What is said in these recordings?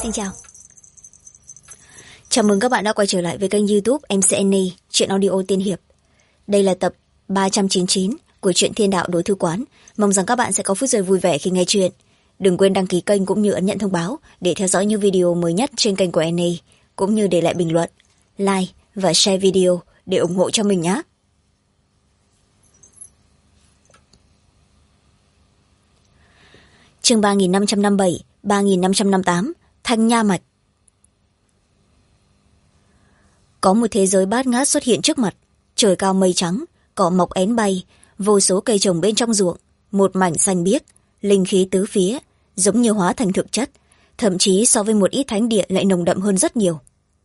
Xin chào. Chào mừng các bạn đã quay trở lại với kênh YouTube MC Annie, truyện audio tiên hiệp. Đây là tập 399 của truyện Thiên Đạo Đối Thư Quán. Mong rằng các bạn sẽ có phút giây vui vẻ khi nghe truyện. Đừng quên đăng ký kênh cũng như ấn nhận thông báo để theo dõi những video mới nhất trên kênh của Annie, cũng như để lại bình luận, like và share video để ủng hộ cho mình nhé. Chương 3557, 3558, Thanh Nha Mạch. Có một thế giới bát ngát xuất hiện trước mặt, trời cao mây trắng, cỏ mọc én bay, vô số cây trồng bên trong ruộng, một mảnh xanh biếc, linh khí tứ phía, giống như hóa thành thực chất, thậm chí so với một ít thánh địa lại nồng đậm hơn rất nhiều.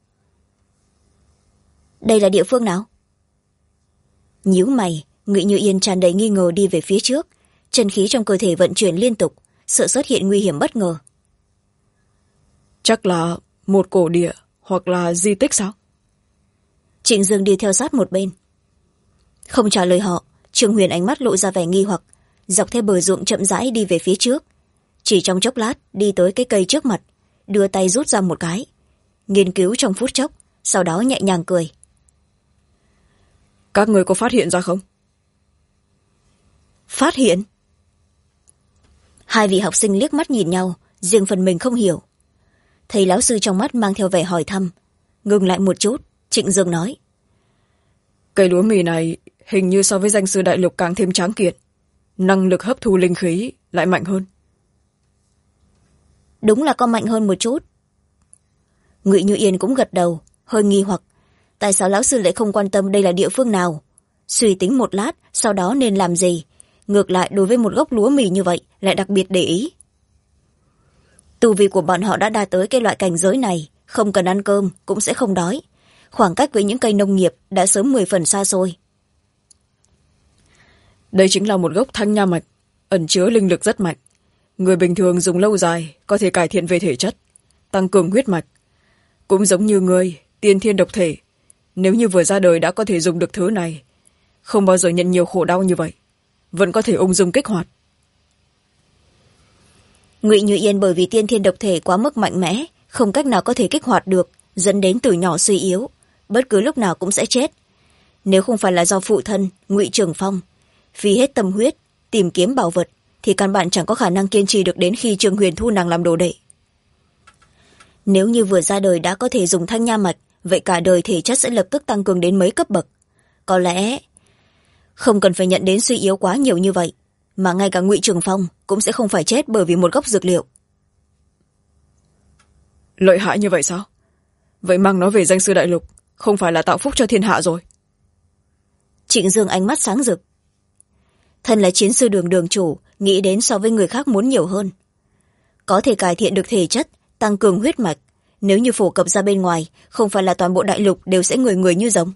Đây là địa phương nào? Nhíu mày, Ngụy Như Yên tràn đầy nghi ngờ đi về phía trước, chân khí trong cơ thể vận chuyển liên tục, sợ xuất hiện nguy hiểm bất ngờ. Chắc là một cổ địa hoặc là di tích sao? Trịnh Dương đi theo sát một bên. Không trả lời họ, Trương Huyền ánh mắt lộ ra vẻ nghi hoặc, dọc theo bờ ruộng chậm rãi đi về phía trước. Chỉ trong chốc lát đi tới cái cây trước mặt, đưa tay rút ra một cái, nghiên cứu trong phút chốc, sau đó nhẹ nhàng cười. Các người có phát hiện ra không? Phát hiện? Hai vị học sinh liếc mắt nhìn nhau, riêng phần mình không hiểu. Thầy lão sư trong mắt mang theo vẻ hỏi thăm, ngừng lại một chút, Trịnh Dương nói. Cây lúa mì này hình như so với danh sư đại lục càng thêm tráng kiện, năng lực hấp thu linh khí lại mạnh hơn. Đúng là có mạnh hơn một chút. Ngụy Như Yên cũng gật đầu, hơi nghi hoặc, tại sao lão sư lại không quan tâm đây là địa phương nào? Suy tính một lát, sau đó nên làm gì? Ngược lại đối với một gốc lúa mì như vậy lại đặc biệt để ý. Tu vi của bọn họ đã đạt tới cái loại cảnh giới này, không cần ăn cơm cũng sẽ không đói. Khoảng cách với những cây nông nghiệp đã sớm 10 phần xa xôi. Đây chính là một gốc thanh nha mạch, ẩn chứa linh lực rất mạnh. Người bình thường dùng lâu dài có thể cải thiện về thể chất, tăng cường huyết mạch. Cũng giống như người, tiên thiên độc thể. Nếu như vừa ra đời đã có thể dùng được thứ này, không bao giờ nhận nhiều khổ đau như vậy, vẫn có thể ung dung kích hoạt. Ngụy Như Yên bởi vì tiên thiên độc thể quá mức mạnh mẽ, không cách nào có thể kích hoạt được, dẫn đến từ nhỏ suy yếu, bất cứ lúc nào cũng sẽ chết. Nếu không phải là do phụ thân Ngụy Trường Phong phí hết tâm huyết tìm kiếm bảo vật, thì căn bản chẳng có khả năng kiên trì được đến khi Trương Huyền thu nàng làm đồ đệ. Nếu như vừa ra đời đã có thể dùng thanh nha mạch, vậy cả đời thể chất sẽ lập tức tăng cường đến mấy cấp bậc. Có lẽ không cần phải nhận đến suy yếu quá nhiều như vậy, mà ngay cả Ngụy Trường Phong cũng sẽ không phải chết bởi vì một gốc dược liệu. Lợi hại như vậy sao? Vậy mang nó về danh sư đại lục, không phải là tạo phúc cho thiên hạ rồi? Trịnh Dương ánh mắt sáng rực. Thân là chiến sư đường đường chủ, nghĩ đến so với người khác muốn nhiều hơn. Có thể cải thiện được thể chất, tăng cường huyết mạch, nếu như phổ cập ra bên ngoài, không phải là toàn bộ đại lục đều sẽ người người như giống.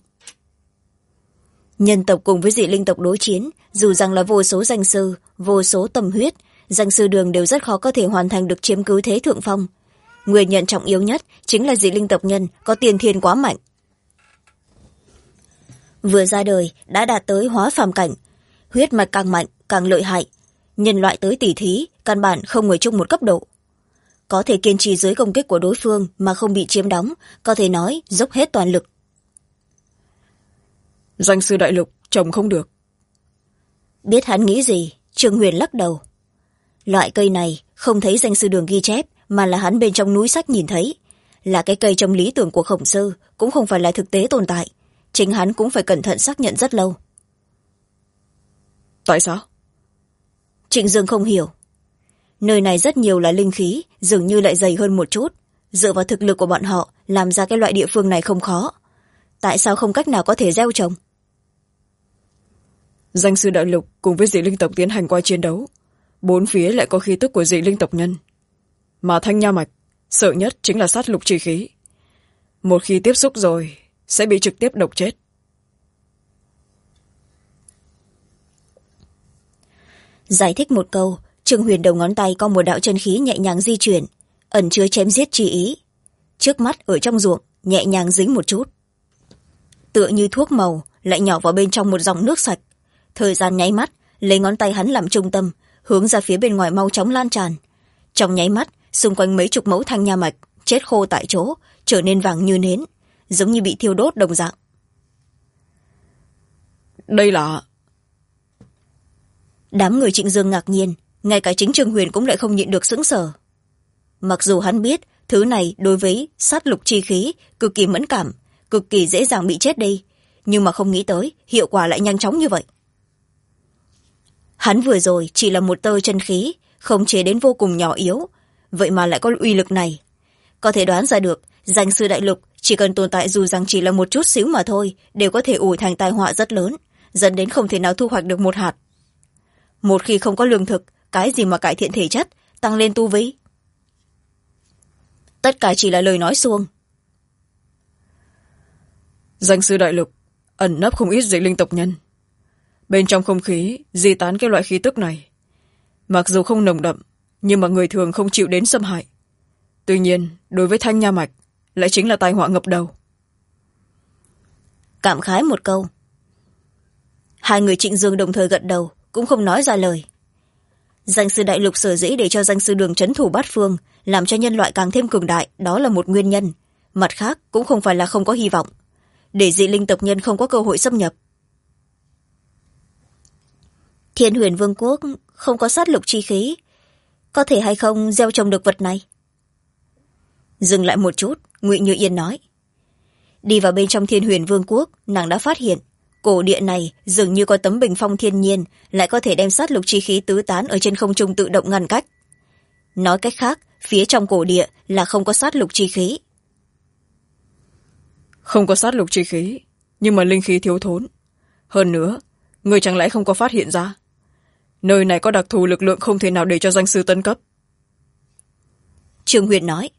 Nhân tộc cùng với dị linh tộc đối chiến, dù rằng là vô số danh sư, vô số tâm huyết, danh sư đường đều rất khó có thể hoàn thành được chiếm cứ thế thượng phong. Nguyên nhân trọng yếu nhất chính là dị linh tộc nhân có tiền thiên quá mạnh. Vừa ra đời đã đạt tới hóa phàm cảnh, huyết mạch càng mạnh càng lợi hại, nhân loại tới tỉ thí căn bản không ngồi chung một cấp độ. Có thể kiên trì dưới công kích của đối phương mà không bị chiếm đóng, có thể nói dốc hết toàn lực. Danh sư đại lục trồng không được. Biết hắn nghĩ gì, Trương Huyền lắc đầu. Loại cây này không thấy danh sư đường ghi chép, mà là hắn bên trong núi sách nhìn thấy. Là cái cây trong lý tưởng của Khổng Sư, cũng không phải là thực tế tồn tại. Chính hắn cũng phải cẩn thận xác nhận rất lâu. Tại sao? Trịnh Dương không hiểu. Nơi này rất nhiều là linh khí, dường như lại dày hơn một chút. Dựa vào thực lực của bọn họ, làm ra cái loại địa phương này không khó. Tại sao không cách nào có thể gieo trồng? Danh sư đại lục cùng với dị linh tộc tiến hành qua chiến đấu, bốn phía lại có khí tức của dị linh tộc nhân. Mà thanh nha mạch, sợ nhất chính là sát lục chi khí. Một khi tiếp xúc rồi, sẽ bị trực tiếp độc chết. Giải thích một câu, Trương Huyền đầu ngón tay có một đạo chân khí nhẹ nhàng di chuyển, ẩn chứa chém giết chi ý. Trước mắt ở trong ruộng, nhẹ nhàng dính một chút. Tựa như thuốc màu, lại nhỏ vào bên trong một dòng nước sạch. Thời gian nháy mắt, lấy ngón tay hắn làm trung tâm, hướng ra phía bên ngoài mau chóng lan tràn. Trong nháy mắt, xung quanh mấy chục mẫu thanh nha mạch chết khô tại chỗ, trở nên vàng như nến, giống như bị thiêu đốt đồng dạng. Đây là... Đám người Trịnh Dương ngạc nhiên, ngay cả chính Trương Huyền cũng lại không nhịn được sững sờ. Mặc dù hắn biết thứ này đối với sát lục chi khí cực kỳ mẫn cảm, cực kỳ dễ dàng bị chết đi, nhưng mà không nghĩ tới hiệu quả lại nhanh chóng như vậy. Hắn vừa rồi chỉ là một tơ chân khí, khống chế đến vô cùng nhỏ yếu, vậy mà lại có uy lực này. Có thể đoán ra được, danh sư đại lục chỉ cần tồn tại dù rằng chỉ là một chút xíu mà thôi, đều có thể ủi thành tai họa rất lớn, dẫn đến không thể nào thu hoạch được một hạt. Một khi không có lương thực, cái gì mà cải thiện thể chất, tăng lên tu vi? Tất cả chỉ là lời nói suông. Danh sư đại lục ẩn nấp không ít dị linh tộc nhân. Bên trong không khí di tán cái loại khí tức này. Mặc dù không nồng đậm, nhưng mà người thường không chịu đến xâm hại. Tuy nhiên, đối với Thanh Nha Mạch, lại chính là tai họa ngập đầu. Cảm khái một câu. Hai người Trịnh Dương đồng thời gật đầu, cũng không nói ra lời. Danh sư đại lục sở dĩ để cho danh sư đường trấn thủ bát phương, làm cho nhân loại càng thêm cường đại, đó là một nguyên nhân. Mặt khác cũng không phải là không có hy vọng, để dị linh tộc nhân không có cơ hội xâm nhập. Thiên Huyền Vương quốc không có sát lục chi khí, có thể hay không gieo trồng được vật này? Dừng lại một chút, Ngụy Như Yên nói. Đi vào bên trong Thiên Huyền Vương quốc, nàng đã phát hiện cổ địa này dường như có tấm bình phong thiên nhiên, lại có thể đem sát lục chi khí tứ tán ở trên không trung tự động ngăn cách. Nói cách khác, phía trong cổ địa là không có sát lục chi khí. Không có sát lục chi khí, nhưng mà linh khí thiếu thốn. Hơn nữa, người chẳng lẽ không có phát hiện ra? Nơi này có đặc thù lực lượng không thể nào để cho danh sư tấn cấp. Trương Huyền nói.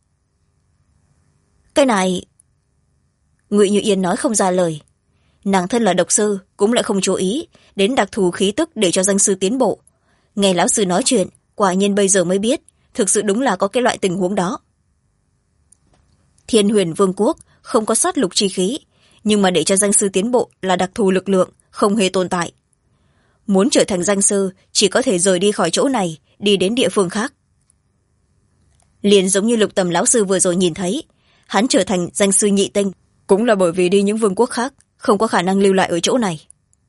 Cái này... Ngụy Như Yên nói không ra lời. Nàng thân là độc sư, cũng lại không chú ý đến đặc thù khí tức để cho danh sư tiến bộ. Nghe lão sư nói chuyện, quả nhiên bây giờ mới biết, thực sự đúng là có cái loại tình huống đó. Thiên Huyền Vương quốc không có sát lục chi khí, nhưng mà để cho danh sư tiến bộ là đặc thù lực lượng, không hề tồn tại. Muốn trở thành danh sư, chỉ có thể rời đi khỏi chỗ này, đi đến địa phương khác. Liền giống như Lục Tầm lão sư vừa rồi nhìn thấy, hắn trở thành danh sư nhị tinh, cũng là bởi vì đi những vương quốc khác, không có khả năng lưu lại ở chỗ này.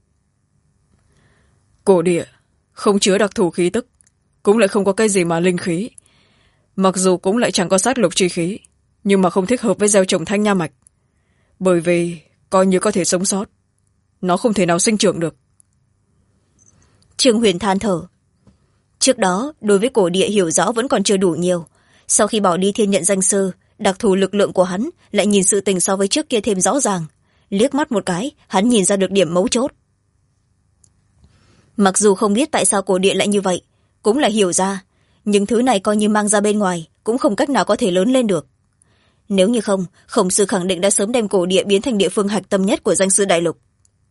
Cổ địa không chứa đặc thù khí tức, cũng lại không có cái gì mà linh khí. Mặc dù cũng lại chẳng có sát lục chi khí, nhưng mà không thích hợp với gieo trồng Thanh Nha Mạch. Bởi vì coi như có thể sống sót, nó không thể nào sinh trưởng được. Trương Huyền than thở. Trước đó, đối với cổ địa hiểu rõ vẫn còn chưa đủ nhiều. Sau khi bỏ đi thiên nhận danh sư, đặc thù lực lượng của hắn lại nhìn sự tình so với trước kia thêm rõ ràng. Liếc mắt một cái, hắn nhìn ra được điểm mấu chốt. Mặc dù không biết tại sao cổ địa lại như vậy, cũng là hiểu ra, những thứ này coi như mang ra bên ngoài, cũng không cách nào có thể lớn lên được. Nếu như không, Khổng Sư khẳng định đã sớm đem cổ địa biến thành địa phương hạch tâm nhất của danh sư đại lục.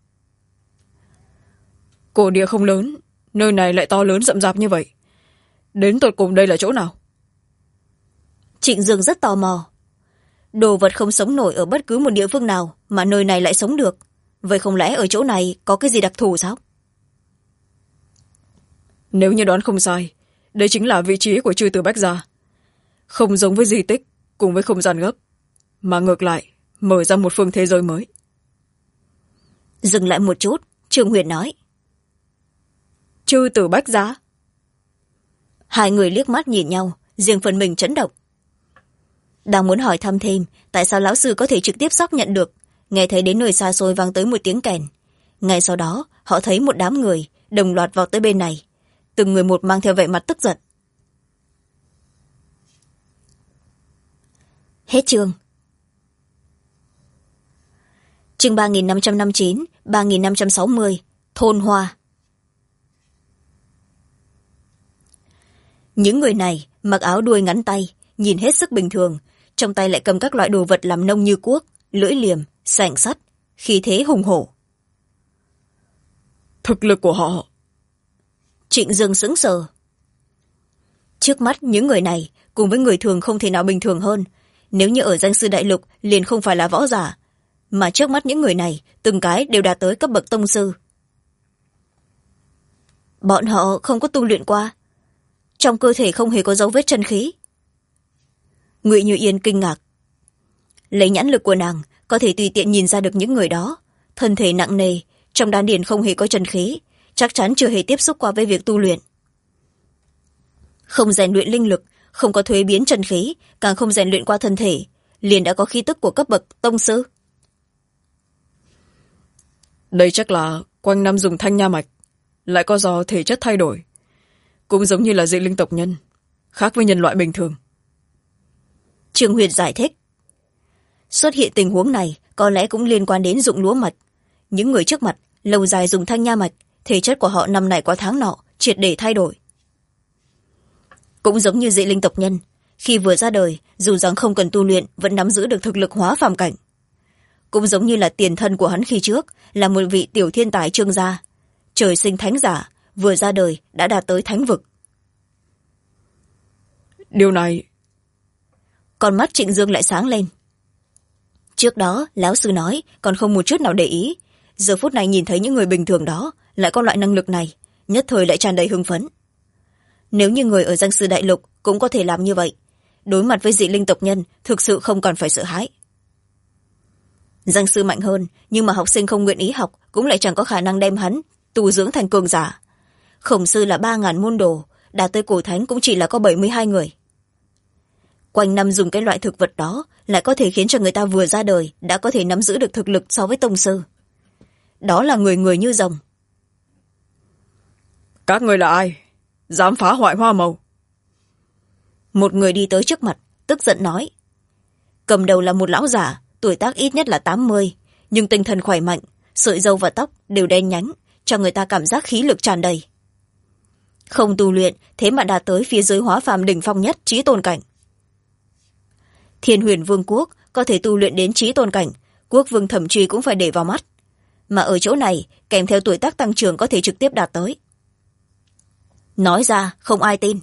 Cổ địa không lớn, nơi này lại to lớn rậm rạp như vậy. Đến tột cùng đây là chỗ nào? Trịnh Dương rất tò mò. Đồ vật không sống nổi ở bất cứ một địa phương nào, mà nơi này lại sống được. Vậy không lẽ ở chỗ này có cái gì đặc thù sao? Nếu như đoán không sai, đây chính là vị trí của Chư Tử Bách Gia. Không giống với di tích cùng với không gian gấp, mà ngược lại mở ra một phương thế giới mới. Dừng lại một chút, Trương Huyền nói. Chư Tử Bách Gia? Hai người liếc mắt nhìn nhau, riêng phần mình chấn động. Đang muốn hỏi thăm thêm tại sao lão sư có thể trực tiếp xác nhận được, nghe thấy đến nơi xa xôi vang tới một tiếng kèn. Ngay sau đó họ thấy một đám người đồng loạt vào tới bên này, từng người một mang theo vẻ mặt tức giận. Hết chương. Chương 3559, 3560, Thôn Hoa. Những người này mặc áo đuôi ngắn tay, nhìn hết sức bình thường, trong tay lại cầm các loại đồ vật làm nông như cuốc, lưỡi liềm, sành sắt, khí thế hùng hổ. Thực lực của họ... Trịnh Dương sững sờ. Trước mắt những người này cùng với người thường không thể nào bình thường hơn. Nếu như ở danh sư đại lục liền không phải là võ giả, mà trước mắt những người này từng cái đều đạt tới cấp bậc tông sư. Bọn họ không có tu luyện qua, trong cơ thể không hề có dấu vết chân khí. Ngụy Như Yên kinh ngạc. Lấy nhãn lực của nàng có thể tùy tiện nhìn ra được những người đó thân thể nặng nề, trong đan điền không hề có chân khí, chắc chắn chưa hề tiếp xúc qua với việc tu luyện. Không rèn luyện linh lực, không có thuế biến chân khí, càng không rèn luyện qua thân thể, liền đã có khí tức của cấp bậc tông sư. Đây chắc là quanh năm dùng thanh nha mạch, lại có do thể chất thay đổi, cũng giống như là dị linh tộc nhân, khác với nhân loại bình thường. Trương Huyền giải thích. Xuất hiện tình huống này có lẽ cũng liên quan đến dụng lúa mạch. Những người trước mặt lâu dài dùng thanh nha mạch, thể chất của họ năm này qua tháng nọ triệt để thay đổi. Cũng giống như dị linh tộc nhân, khi vừa ra đời dù rằng không cần tu luyện vẫn nắm giữ được thực lực hóa phàm cảnh. Cũng giống như là tiền thân của hắn khi trước là một vị tiểu thiên tài Trương gia, trời sinh thánh giả, vừa ra đời đã đạt tới thánh vực. Điều này... Con mắt Trịnh Dương lại sáng lên. Trước đó lão sư nói còn không một chút nào để ý, giờ phút này nhìn thấy những người bình thường đó lại có loại năng lực này, nhất thời lại tràn đầy hưng phấn. Nếu như người ở Giang Sư Đại Lục cũng có thể làm như vậy, đối mặt với dị linh tộc nhân thực sự không còn phải sợ hãi. Giang Sư mạnh hơn, nhưng mà học sinh không nguyện ý học cũng lại chẳng có khả năng đem hắn tu dưỡng thành cường giả. Khổng sư là 3.000 môn đồ, đạt tới cổ thánh cũng chỉ là có 72 người. Quanh năm dùng cái loại thực vật đó lại có thể khiến cho người ta vừa ra đời đã có thể nắm giữ được thực lực so với tông sư. Đó là người người như rồng. Các người là ai? Dám phá hoại hoa màu? Một người đi tới trước mặt, tức giận nói. Cầm đầu là một lão giả, tuổi tác ít nhất là 80, nhưng tinh thần khỏe mạnh, sợi râu và tóc đều đen nhánh, cho người ta cảm giác khí lực tràn đầy. Không tu luyện, thế mà đạt tới phía dưới hóa phàm đỉnh phong nhất chí tôn cảnh. Thiên Huyền Vương quốc có thể tu luyện đến chí tôn cảnh, quốc vương Thẩm Truy cũng phải để vào mắt. Mà ở chỗ này, kèm theo tuổi tác tăng trưởng có thể trực tiếp đạt tới. Nói ra, không ai tin.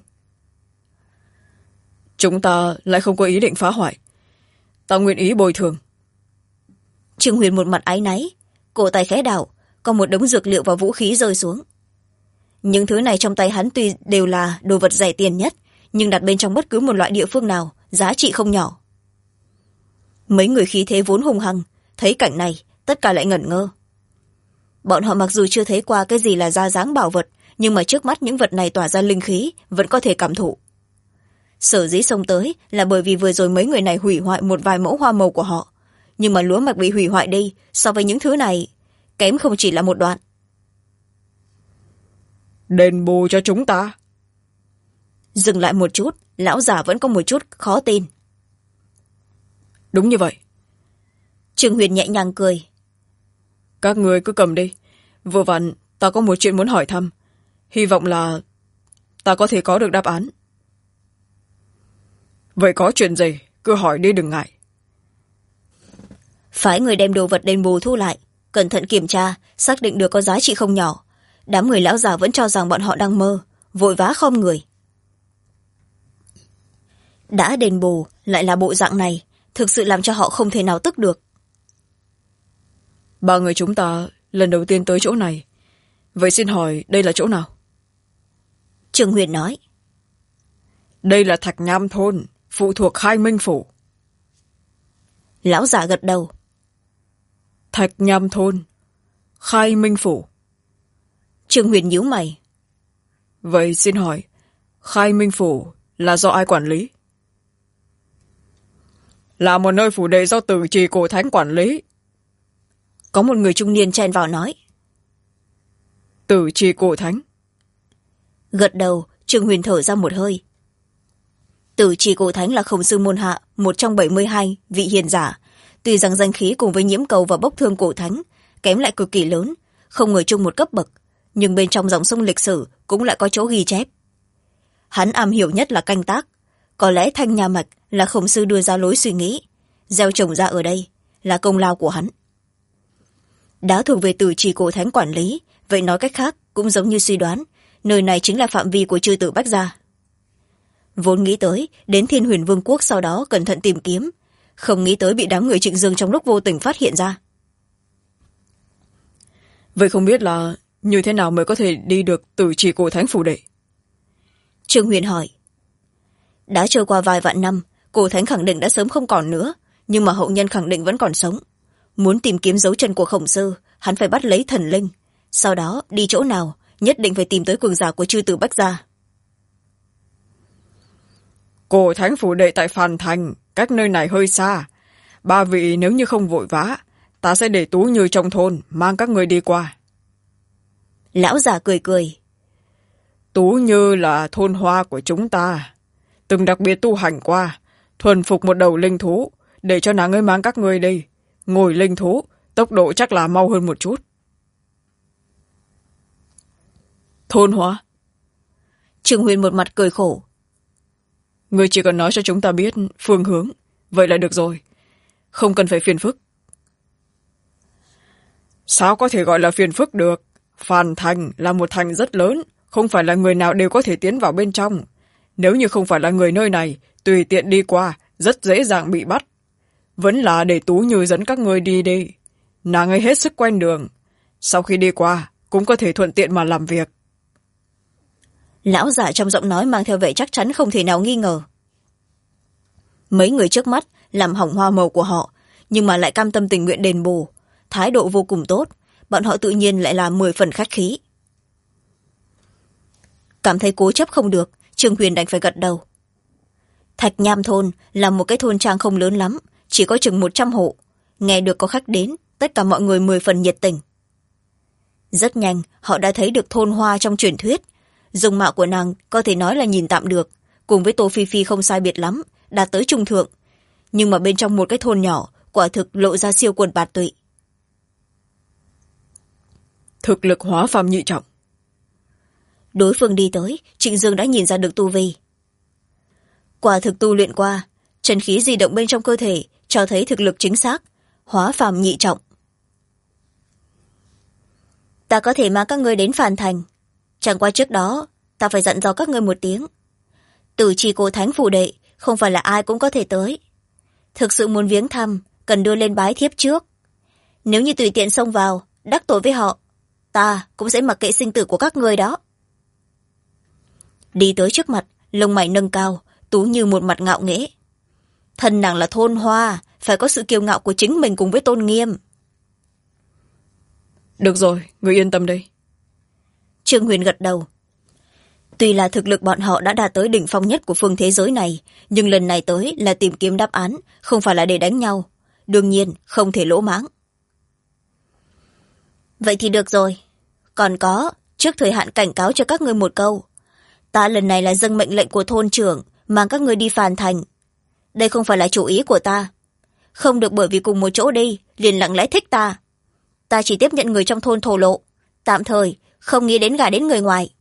Chúng ta lại không có ý định phá hoại. Ta nguyện ý bồi thường. Trương Huyền một mặt áy náy, cổ tay khẽ đảo, có một đống dược liệu và vũ khí rơi xuống. Những thứ này trong tay hắn tuy đều là đồ vật rẻ tiền nhất, nhưng đặt bên trong bất cứ một loại địa phương nào, giá trị không nhỏ. Mấy người khí thế vốn hung hăng, thấy cảnh này, tất cả lại ngẩn ngơ. Bọn họ mặc dù chưa thấy qua cái gì là ra dáng bảo vật, nhưng mà trước mắt những vật này tỏa ra linh khí, vẫn có thể cảm thụ. Sở dĩ xông tới là bởi vì vừa rồi mấy người này hủy hoại một vài mẫu hoa màu của họ. Nhưng mà lúa mạch bị hủy hoại đi, so với những thứ này, kém không chỉ là một đoạn. Đền bù cho chúng ta. Dừng lại một chút, lão già vẫn có một chút khó tin. Đúng như vậy. Trương Huyền nhẹ nhàng cười. Các người cứ cầm đi. Vừa vặn, ta có một chuyện muốn hỏi thăm. Hy vọng là ta có thể có được đáp án. Vậy có chuyện gì, cứ hỏi đi đừng ngại. Phái người đem đồ vật đền bù thu lại, cẩn thận kiểm tra, xác định được có giá trị không nhỏ. Đám người lão già vẫn cho rằng bọn họ đang mơ, vội vã khom người. Đã đền bù, lại là bộ dạng này, thực sự làm cho họ không thể nào tức được. Ba người chúng ta lần đầu tiên tới chỗ này. Vậy xin hỏi đây là chỗ nào? Trương Huyền nói. Đây là Thạch Nham Thôn, phụ thuộc Khai Minh Phủ. Lão già gật đầu. Thạch Nham Thôn, Khai Minh Phủ. Trương Huyền nhíu mày. Vậy xin hỏi, Khai Minh Phủ là do ai quản lý? Là một nơi phủ đệ do Tử Trì Cổ Thánh quản lý. Có một người trung niên chen vào nói. Tử Trì Cổ Thánh. Gật đầu, Trương Huyền thở ra một hơi. Tử Trì Cổ Thánh là Khổng sư môn hạ, một trong 72 vị hiền giả. Tuy rằng danh khí cùng với Nhiễm Cầu và Bốc Thương Cổ Thánh kém lại cực kỳ lớn, không ngờ chung một cấp bậc, nhưng bên trong dòng sông lịch sử cũng lại có chỗ ghi chép. Hắn am hiểu nhất là canh tác, có lẽ thanh nha mạch là Khổng sư đưa ra lối suy nghĩ, gieo trồng ra ở đây là công lao của hắn. Đã thuộc về Tử Trì Cổ Thánh quản lý, vậy nói cách khác cũng giống như suy đoán, nơi này chính là phạm vi của chư tử Bách gia. Vốn nghĩ tới đến Thiên Huyền Vương quốc sau đó cẩn thận tìm kiếm, không nghĩ tới bị đám người Trịnh Dương trong lúc vô tình phát hiện ra. Vậy không biết là như thế nào mới có thể đi được Tử Trì Cổ Thánh phủ đệ? Trương Huyền hỏi. Đã trôi qua vài vạn năm, cổ thánh khẳng định đã sớm không còn nữa, nhưng mà hậu nhân khẳng định vẫn còn sống. Muốn tìm kiếm dấu chân của Khổng Sư, hắn phải bắt lấy thần linh, sau đó đi chỗ nào nhất định phải tìm tới cường giả của chư tử Bách gia. Cổ thánh phủ đệ tại Phàn Thành, cách nơi này hơi xa. Ba vị nếu như không vội vã, ta sẽ để Tú Như trong thôn mang các người đi qua. Lão già cười cười. Tú Như là thôn hoa của chúng ta, từng đặc biệt tu hành qua, thuần phục một đầu linh thú, để cho nàng ấy mang các người đi. Ngồi linh thú, tốc độ chắc là mau hơn một chút. Thôn hoa? Trương Huyền một mặt cười khổ. Người chỉ cần nói cho chúng ta biết phương hướng, vậy là được rồi, không cần phải phiền phức. Sao có thể gọi là phiền phức được? Phàn Thành là một thành rất lớn, không phải là người nào đều có thể tiến vào bên trong. Nếu như không phải là người nơi này, tùy tiện đi qua, rất dễ dàng bị bắt. Vẫn là để Tú Như dẫn các người đi đi. Nàng ấy hết sức quen đường. Sau khi đi qua, cũng có thể thuận tiện mà làm việc. Lão giả trong giọng nói mang theo vẻ chắc chắn không thể nào nghi ngờ. Mấy người trước mắt làm hỏng hoa màu của họ, nhưng mà lại cam tâm tình nguyện đền bù, thái độ vô cùng tốt, bọn họ tự nhiên lại là 10 phần khách khí. Cảm thấy cố chấp không được, Trương Huyền đành phải gật đầu. Thạch Nham thôn là một cái thôn trang không lớn lắm, chỉ có chừng 100 hộ. Nghe được có khách đến, tất cả mọi người 10 phần nhiệt tình. Rất nhanh họ đã thấy được thôn hoa trong truyền thuyết. Dung mạo của nàng có thể nói là nhìn tạm được, cùng với Tô Phi Phi không sai biệt lắm, đạt tới trung thượng. Nhưng mà bên trong một cái thôn nhỏ, quả thực lộ ra siêu quần bạt tụy. Thực lực hóa phàm nhị trọng. Đối phương đi tới, Trịnh Dương đã nhìn ra được tu vi. Quả thực tu luyện qua, chân khí di động bên trong cơ thể cho thấy thực lực chính xác, hóa phàm nhị trọng. Ta có thể mang các ngươi đến Phàn Thành, chẳng qua trước đó ta phải dặn dò các ngươi một tiếng. Tử trì cổ thánh phủ đệ không phải là ai cũng có thể tới. Thực sự muốn viếng thăm, cần đưa lên bái thiếp trước. Nếu như tùy tiện xông vào, đắc tội với họ, ta cũng sẽ mặc kệ sinh tử của các ngươi đó. Đi tới trước mặt, lông mày nâng cao, Tú Như một mặt ngạo nghễ. Thân nàng là thôn hoa, phải có sự kiêu ngạo của chính mình cùng với tôn nghiêm. Được rồi, người yên tâm đi. Trương Huyền gật đầu. Tuy là thực lực bọn họ đã đạt tới đỉnh phong nhất của phương thế giới này, nhưng lần này tới là tìm kiếm đáp án, không phải là để đánh nhau. Đương nhiên, không thể lỗ mãng. Vậy thì được rồi. Còn có, trước thời hạn cảnh cáo cho các ngươi một câu. Ta lần này là dâng mệnh lệnh của thôn trưởng, mang các ngươi đi Phàn Thành. Đây không phải là chủ ý của ta. Không được bởi vì cùng một chỗ đi, liền lặng lẽ thích ta. Ta chỉ tiếp nhận người trong thôn thổ lộ. Tạm thời, không nghĩ đến gả đến người ngoài.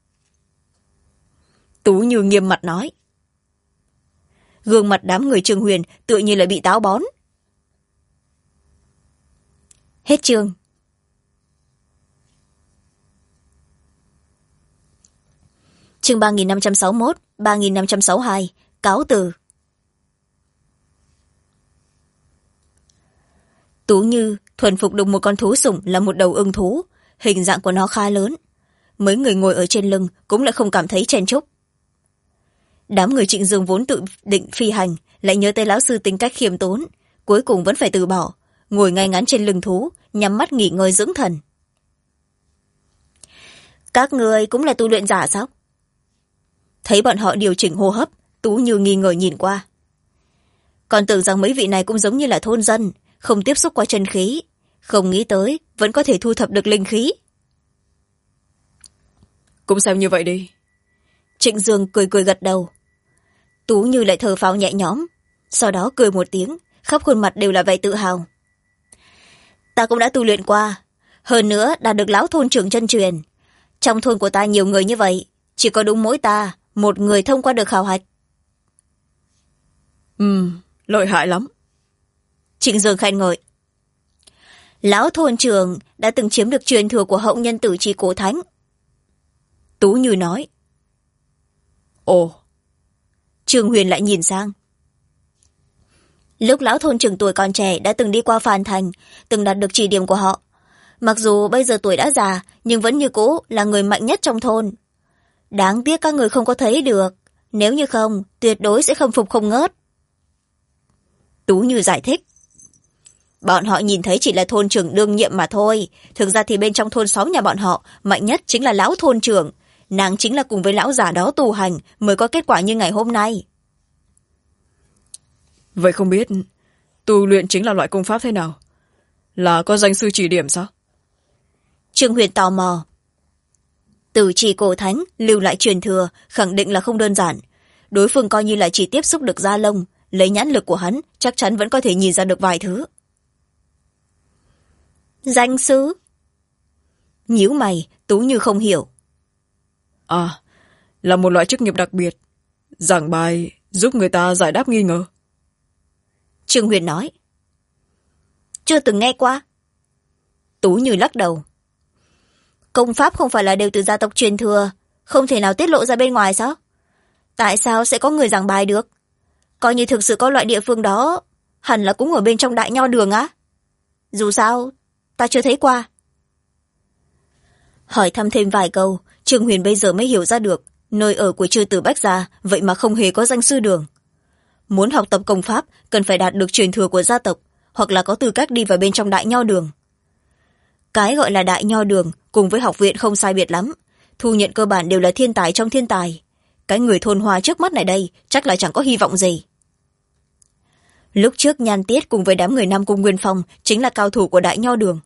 Tú Như nghiêm mặt nói. Gương mặt đám người Trương Huyền tự nhiên là bị táo bón. Hết chương. Chương 3561, 3562, cáo từ. Tú Như thuần phục được một con thú sủng là một đầu ưng thú, hình dạng của nó khá lớn. Mấy người ngồi ở trên lưng cũng lại không cảm thấy chen chúc. Đám người Trịnh Dương vốn tự định phi hành, lại nhớ tới lão sư tính cách khiêm tốn, cuối cùng vẫn phải từ bỏ, ngồi ngay ngắn trên lưng thú, nhắm mắt nghỉ ngơi dưỡng thần. Các người cũng là tu luyện giả sao? Thấy bọn họ điều chỉnh hô hấp, Tú Như nghi ngờ nhìn qua. Còn tưởng rằng mấy vị này cũng giống như là thôn dân, không tiếp xúc qua chân khí, không nghĩ tới vẫn có thể thu thập được linh khí. Cũng xem như vậy đi. Trịnh Dương cười cười gật đầu. Tú Như lại thở phào nhẹ nhõm, sau đó cười một tiếng, khắp khuôn mặt đều là vẻ tự hào. Ta cũng đã tu luyện qua, hơn nữa đã được lão thôn trưởng chân truyền. Trong thôn của ta nhiều người như vậy, chỉ có đúng mỗi ta, một người thông qua được khảo hạch. Lợi hại lắm. Trịnh Dương khen ngợi. Lão thôn trưởng đã từng chiếm được truyền thừa của hậu nhân tử trì cổ thánh. Tú Như nói. Ồ. Trương Huyền lại nhìn sang. Lúc lão thôn trưởng tuổi còn trẻ đã từng đi qua Phàn Thành, từng đạt được chỉ điểm của họ. Mặc dù bây giờ tuổi đã già, nhưng vẫn như cũ là người mạnh nhất trong thôn. Đáng tiếc các người không có thấy được, nếu như không, tuyệt đối sẽ khâm phục không ngớt. Tú Như giải thích. Bọn họ nhìn thấy chỉ là thôn trưởng đương nhiệm mà thôi. Thực ra thì bên trong thôn xóm nhà bọn họ, mạnh nhất chính là lão thôn trưởng. Nàng chính là cùng với lão già đó tu hành mới có kết quả như ngày hôm nay. Vậy không biết tu luyện chính là loại công pháp thế nào? Là có danh sư chỉ điểm sao? Trương Huyền tò mò. Tử trì cổ thánh lưu lại truyền thừa khẳng định là không đơn giản. Đối phương coi như là chỉ tiếp xúc được da lông, lấy nhãn lực của hắn chắc chắn vẫn có thể nhìn ra được vài thứ. Danh sư? Nhíu mày, Tú Như không hiểu. À, là một loại chức nghiệp đặc biệt, giảng bài giúp người ta giải đáp nghi ngờ. Trương Huyền nói. Chưa từng nghe qua. Tú Như lắc đầu. Công pháp không phải là đều từ gia tộc truyền thừa, không thể nào tiết lộ ra bên ngoài sao? Tại sao sẽ có người giảng bài được? Coi như thực sự có loại địa phương đó, hẳn là cũng ở bên trong Đại Nho Đường á. Dù sao, ta chưa thấy qua. Hỏi thăm thêm vài câu, Trương Huyền bây giờ mới hiểu ra được, nơi ở của Chư Tử Bách Gia vậy mà không hề có danh sư đường. Muốn học tập công pháp, cần phải đạt được truyền thừa của gia tộc, hoặc là có tư cách đi vào bên trong Đại Nho Đường. Cái gọi là Đại Nho Đường cùng với học viện không sai biệt lắm, thu nhận cơ bản đều là thiên tài trong thiên tài. Cái người thôn Hoa trước mắt này đây chắc là chẳng có hy vọng gì. Lúc trước Nhan Tiết cùng với đám người Nam Cung Nguyên Phong chính là cao thủ của Đại Nho Đường.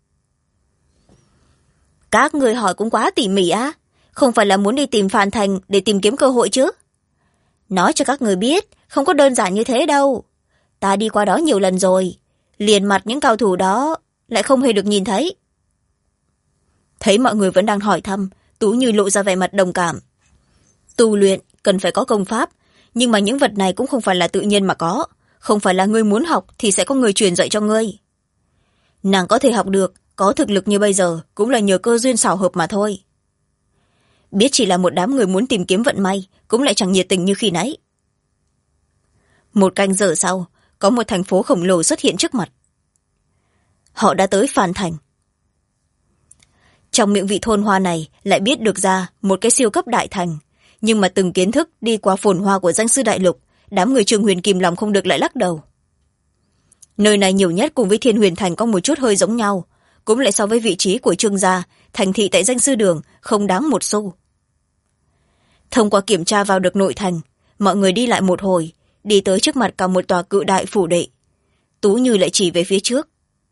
Các người hỏi cũng quá tỉ mỉ á, không phải là muốn đi tìm Phan Thành để tìm kiếm cơ hội chứ? Nói cho các người biết, không có đơn giản như thế đâu. Ta đi qua đó nhiều lần rồi, liền mặt những cao thủ đó lại không hề được nhìn thấy. Thấy mọi người vẫn đang hỏi thăm, Tú Như lộ ra vẻ mặt đồng cảm. Tu luyện cần phải có công pháp, nhưng mà những vật này cũng không phải là tự nhiên mà có, không phải là ngươi muốn học thì sẽ có người truyền dạy cho ngươi. Nàng có thể học được, có thực lực như bây giờ cũng là nhờ cơ duyên xảo hợp mà thôi. Biết chỉ là một đám người muốn tìm kiếm vận may, cũng lại chẳng nhiệt tình như khi nãy. Một canh giờ sau, có một thành phố khổng lồ xuất hiện trước mặt. Họ đã tới Phan Thành. Trong miệng vị thôn Hoa này lại biết được ra một cái siêu cấp đại thành, nhưng mà từng kiến thức đi qua phồn hoa của danh sư đại lục, đám người Trương Huyền kìm lòng không được lại lắc đầu. Nơi này nhiều nhất cùng với Thiên Huyền Thành có một chút hơi giống nhau, cũng lại so với vị trí của Trương gia, thành thị tại danh sư đường không đáng một xu. Thông qua kiểm tra vào được nội thành, mọi người đi lại một hồi, đi tới trước mặt cả một tòa cự đại phủ đệ. Tú Như lại chỉ về phía trước.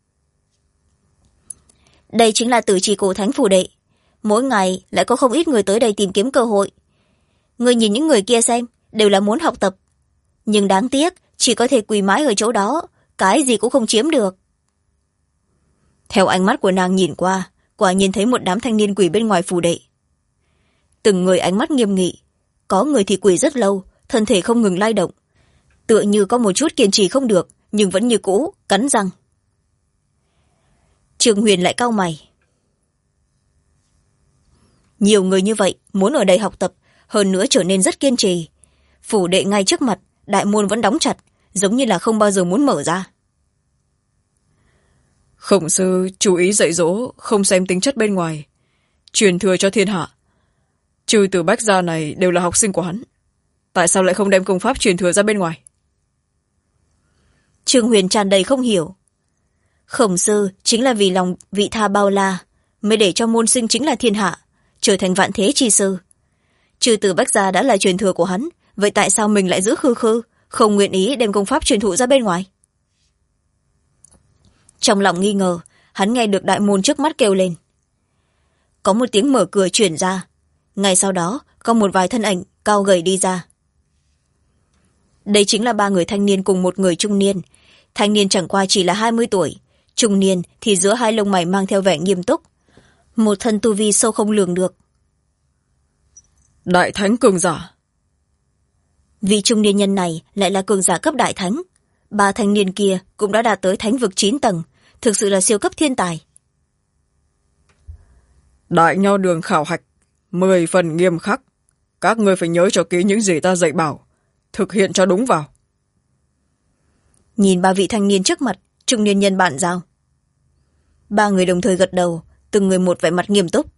Đây chính là Tử Trì cổ thánh phủ đệ. Mỗi ngày lại có không ít người tới đây tìm kiếm cơ hội. Người nhìn những người kia xem, đều là muốn học tập. Nhưng đáng tiếc, chỉ có thể quỳ mãi ở chỗ đó, cái gì cũng không chiếm được. Theo ánh mắt của nàng nhìn qua, quả nhìn thấy một đám thanh niên quỳ bên ngoài phủ đệ. Từng người ánh mắt nghiêm nghị, có người thì quỳ rất lâu, thân thể không ngừng lay động. Tựa như có một chút kiên trì không được, nhưng vẫn như cũ, cắn răng. Trương Huyền lại cau mày. Nhiều người như vậy muốn ở đây học tập, hơn nữa trở nên rất kiên trì. Phủ đệ ngay trước mặt, đại môn vẫn đóng chặt, giống như là không bao giờ muốn mở ra. Khổng sư chú ý dạy dỗ, không xem tính chất bên ngoài, truyền thừa cho thiên hạ. Trừ từ Bách Gia này đều là học sinh của hắn, tại sao lại không đem công pháp truyền thừa ra bên ngoài? Trương Huyền tràn đầy không hiểu. Khổng sư chính là vì lòng vị tha bao la, mới để cho môn sinh chính là thiên hạ, trở thành vạn thế chi sư. Trừ từ Bách Gia đã là truyền thừa của hắn, vậy tại sao mình lại giữ khư khư, không nguyện ý đem công pháp truyền thụ ra bên ngoài? Trong lòng nghi ngờ, hắn nghe được đại môn trước mắt kêu lên. Có một tiếng mở cửa chuyển ra. Ngay sau đó, có một vài thân ảnh cao gầy đi ra. Đây chính là ba người thanh niên cùng một người trung niên. Thanh niên chẳng qua chỉ là 20 tuổi, trung niên thì giữa hai lông mày mang theo vẻ nghiêm túc. Một thân tu vi sâu không lường được. Đại thánh cường giả. Vị trung niên nhân này lại là cường giả cấp đại thánh. Ba thanh niên kia cũng đã đạt tới thánh vực 9 tầng, thực sự là siêu cấp thiên tài. Đại Nho Đường khảo hạch 10 phần nghiêm khắc, các ngươi phải nhớ cho kỹ những gì ta dạy bảo, thực hiện cho đúng vào. Nhìn ba vị thanh niên trước mặt, trung niên nhân bản giao. Ba người đồng thời gật đầu, từng người một vẻ mặt nghiêm túc.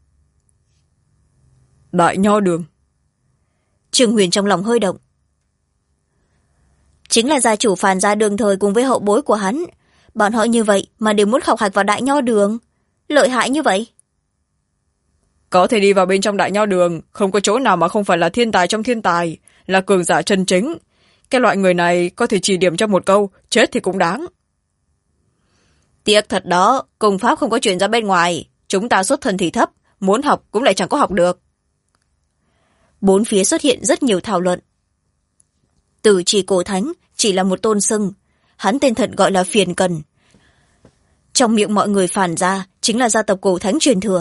Đại Nho Đường. Trương Huyền trong lòng hơi động. chính là gia chủ Phàn gia đương thời cùng với hậu bối của hắn. Bọn họ như vậy mà đều muốn khảo hạch vào Đại Nho Đường. Lợi hại như vậy. Có thể đi vào bên trong Đại Nho Đường, không có chỗ nào mà không phải là thiên tài trong thiên tài, là cường giả chân chính. Cái loại người này có thể chỉ điểm cho một câu, chết thì cũng đáng. Tiếc thật đó, công pháp không có truyền ra bên ngoài. Chúng ta xuất thân thì thấp, muốn học cũng lại chẳng có học được. Bốn phía xuất hiện rất nhiều thảo luận. Tử Trì Cổ Thánh chỉ là một tôn xưng, hắn tên thật gọi là Phiền Cần. Trong miệng mọi người Phàn gia chính là gia tộc Cổ Thánh truyền thừa.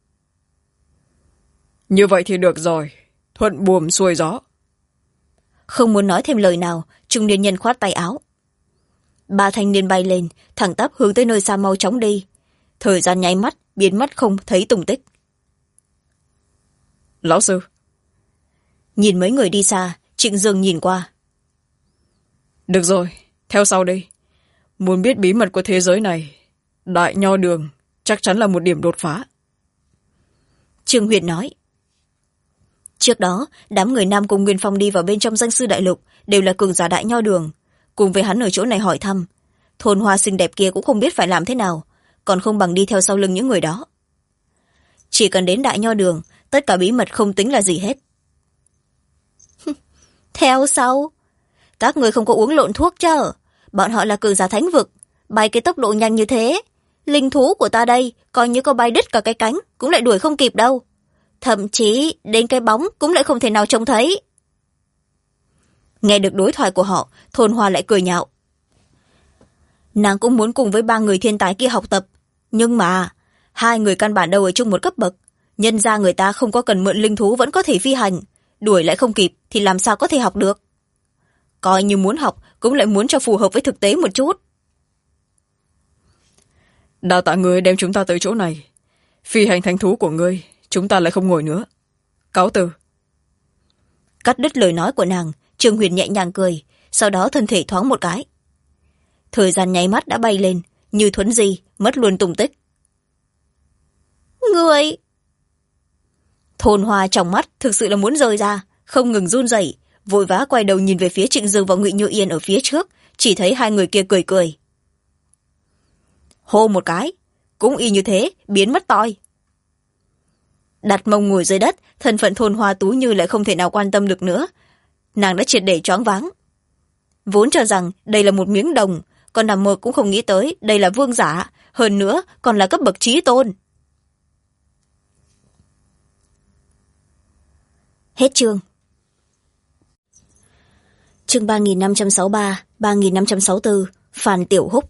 Như vậy thì được rồi, thuận buồm xuôi gió. Không muốn nói thêm lời nào, trung niên nhân khoát tay áo. Ba thanh niên bay lên, thẳng tắp hướng tới nơi xa mau chóng đi. Thời gian nháy mắt, biến mất không thấy tung tích. Lão sư. Nhìn mấy người đi xa, Trịnh Dương nhìn qua. Được rồi, theo sau đây. Muốn biết bí mật của thế giới này, Đại Nho Đường chắc chắn là một điểm đột phá. Trương Huyền nói. Trước đó, đám người Nam cùng Nguyên Phong đi vào bên trong danh sư đại lục, đều là cường giả Đại Nho Đường. Cùng với hắn ở chỗ này hỏi thăm. Thôn hoa xinh đẹp kia cũng không biết phải làm thế nào, còn không bằng đi theo sau lưng những người đó. Chỉ cần đến Đại Nho Đường, tất cả bí mật không tính là gì hết. Theo sau? Các người không có uống lộn thuốc chứ? Bọn họ là cường giả thánh vực, bay cái tốc độ nhanh như thế. Linh thú của ta đây, coi như có bay đứt cả cái cánh, cũng lại đuổi không kịp đâu. Thậm chí, đến cái bóng cũng lại không thể nào trông thấy. Nghe được đối thoại của họ, Thôn Hoa lại cười nhạo. Nàng cũng muốn cùng với ba người thiên tài kia học tập. Nhưng mà, hai người căn bản đâu ở chung một cấp bậc. Nhân ra người ta không có cần mượn linh thú vẫn có thể phi hành. Đuổi lại không kịp thì làm sao có thể học được. Coi như muốn học cũng lại muốn cho phù hợp với thực tế một chút. Đa tạ người đem chúng ta tới chỗ này. Phi hành thánh thú của ngươi, chúng ta lại không ngồi nữa. Cáo từ. Cắt đứt lời nói của nàng, Trương Huyền nhẹ nhàng cười, sau đó thân thể thoáng một cái. Thời gian nháy mắt đã bay lên, như thuấn di, mất luôn tung tích. Người! Thôn Hoa trong mắt thực sự là muốn rơi ra, không ngừng run rẩy, vội vã quay đầu nhìn về phía Trịnh Dương và Ngụy Như Yên ở phía trước, chỉ thấy hai người kia cười cười. Hô một cái, cũng y như thế, biến mất toi. Đặt mông ngồi dưới đất, thân phận Thôn Hoa Tú Như lại không thể nào quan tâm được nữa. Nàng đã triệt để choáng váng. Vốn cho rằng đây là một miếng đồng, còn nằm mơ cũng không nghĩ tới đây là vương giả, hơn nữa còn là cấp bậc chí tôn. Hết chương. Chương 3563, 3564, Phàn Tiểu Húc.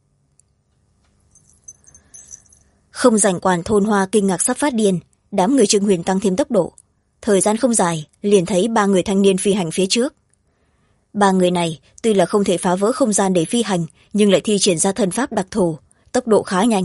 Không rảnh quản Thôn Hoa kinh ngạc sắp phát điên, đám người Trương Huyền tăng thêm tốc độ. Thời gian không dài, liền thấy ba người thanh niên phi hành phía trước. Ba người này tuy là không thể phá vỡ không gian để phi hành, nhưng lại thi triển ra thân pháp đặc thù, tốc độ khá nhanh.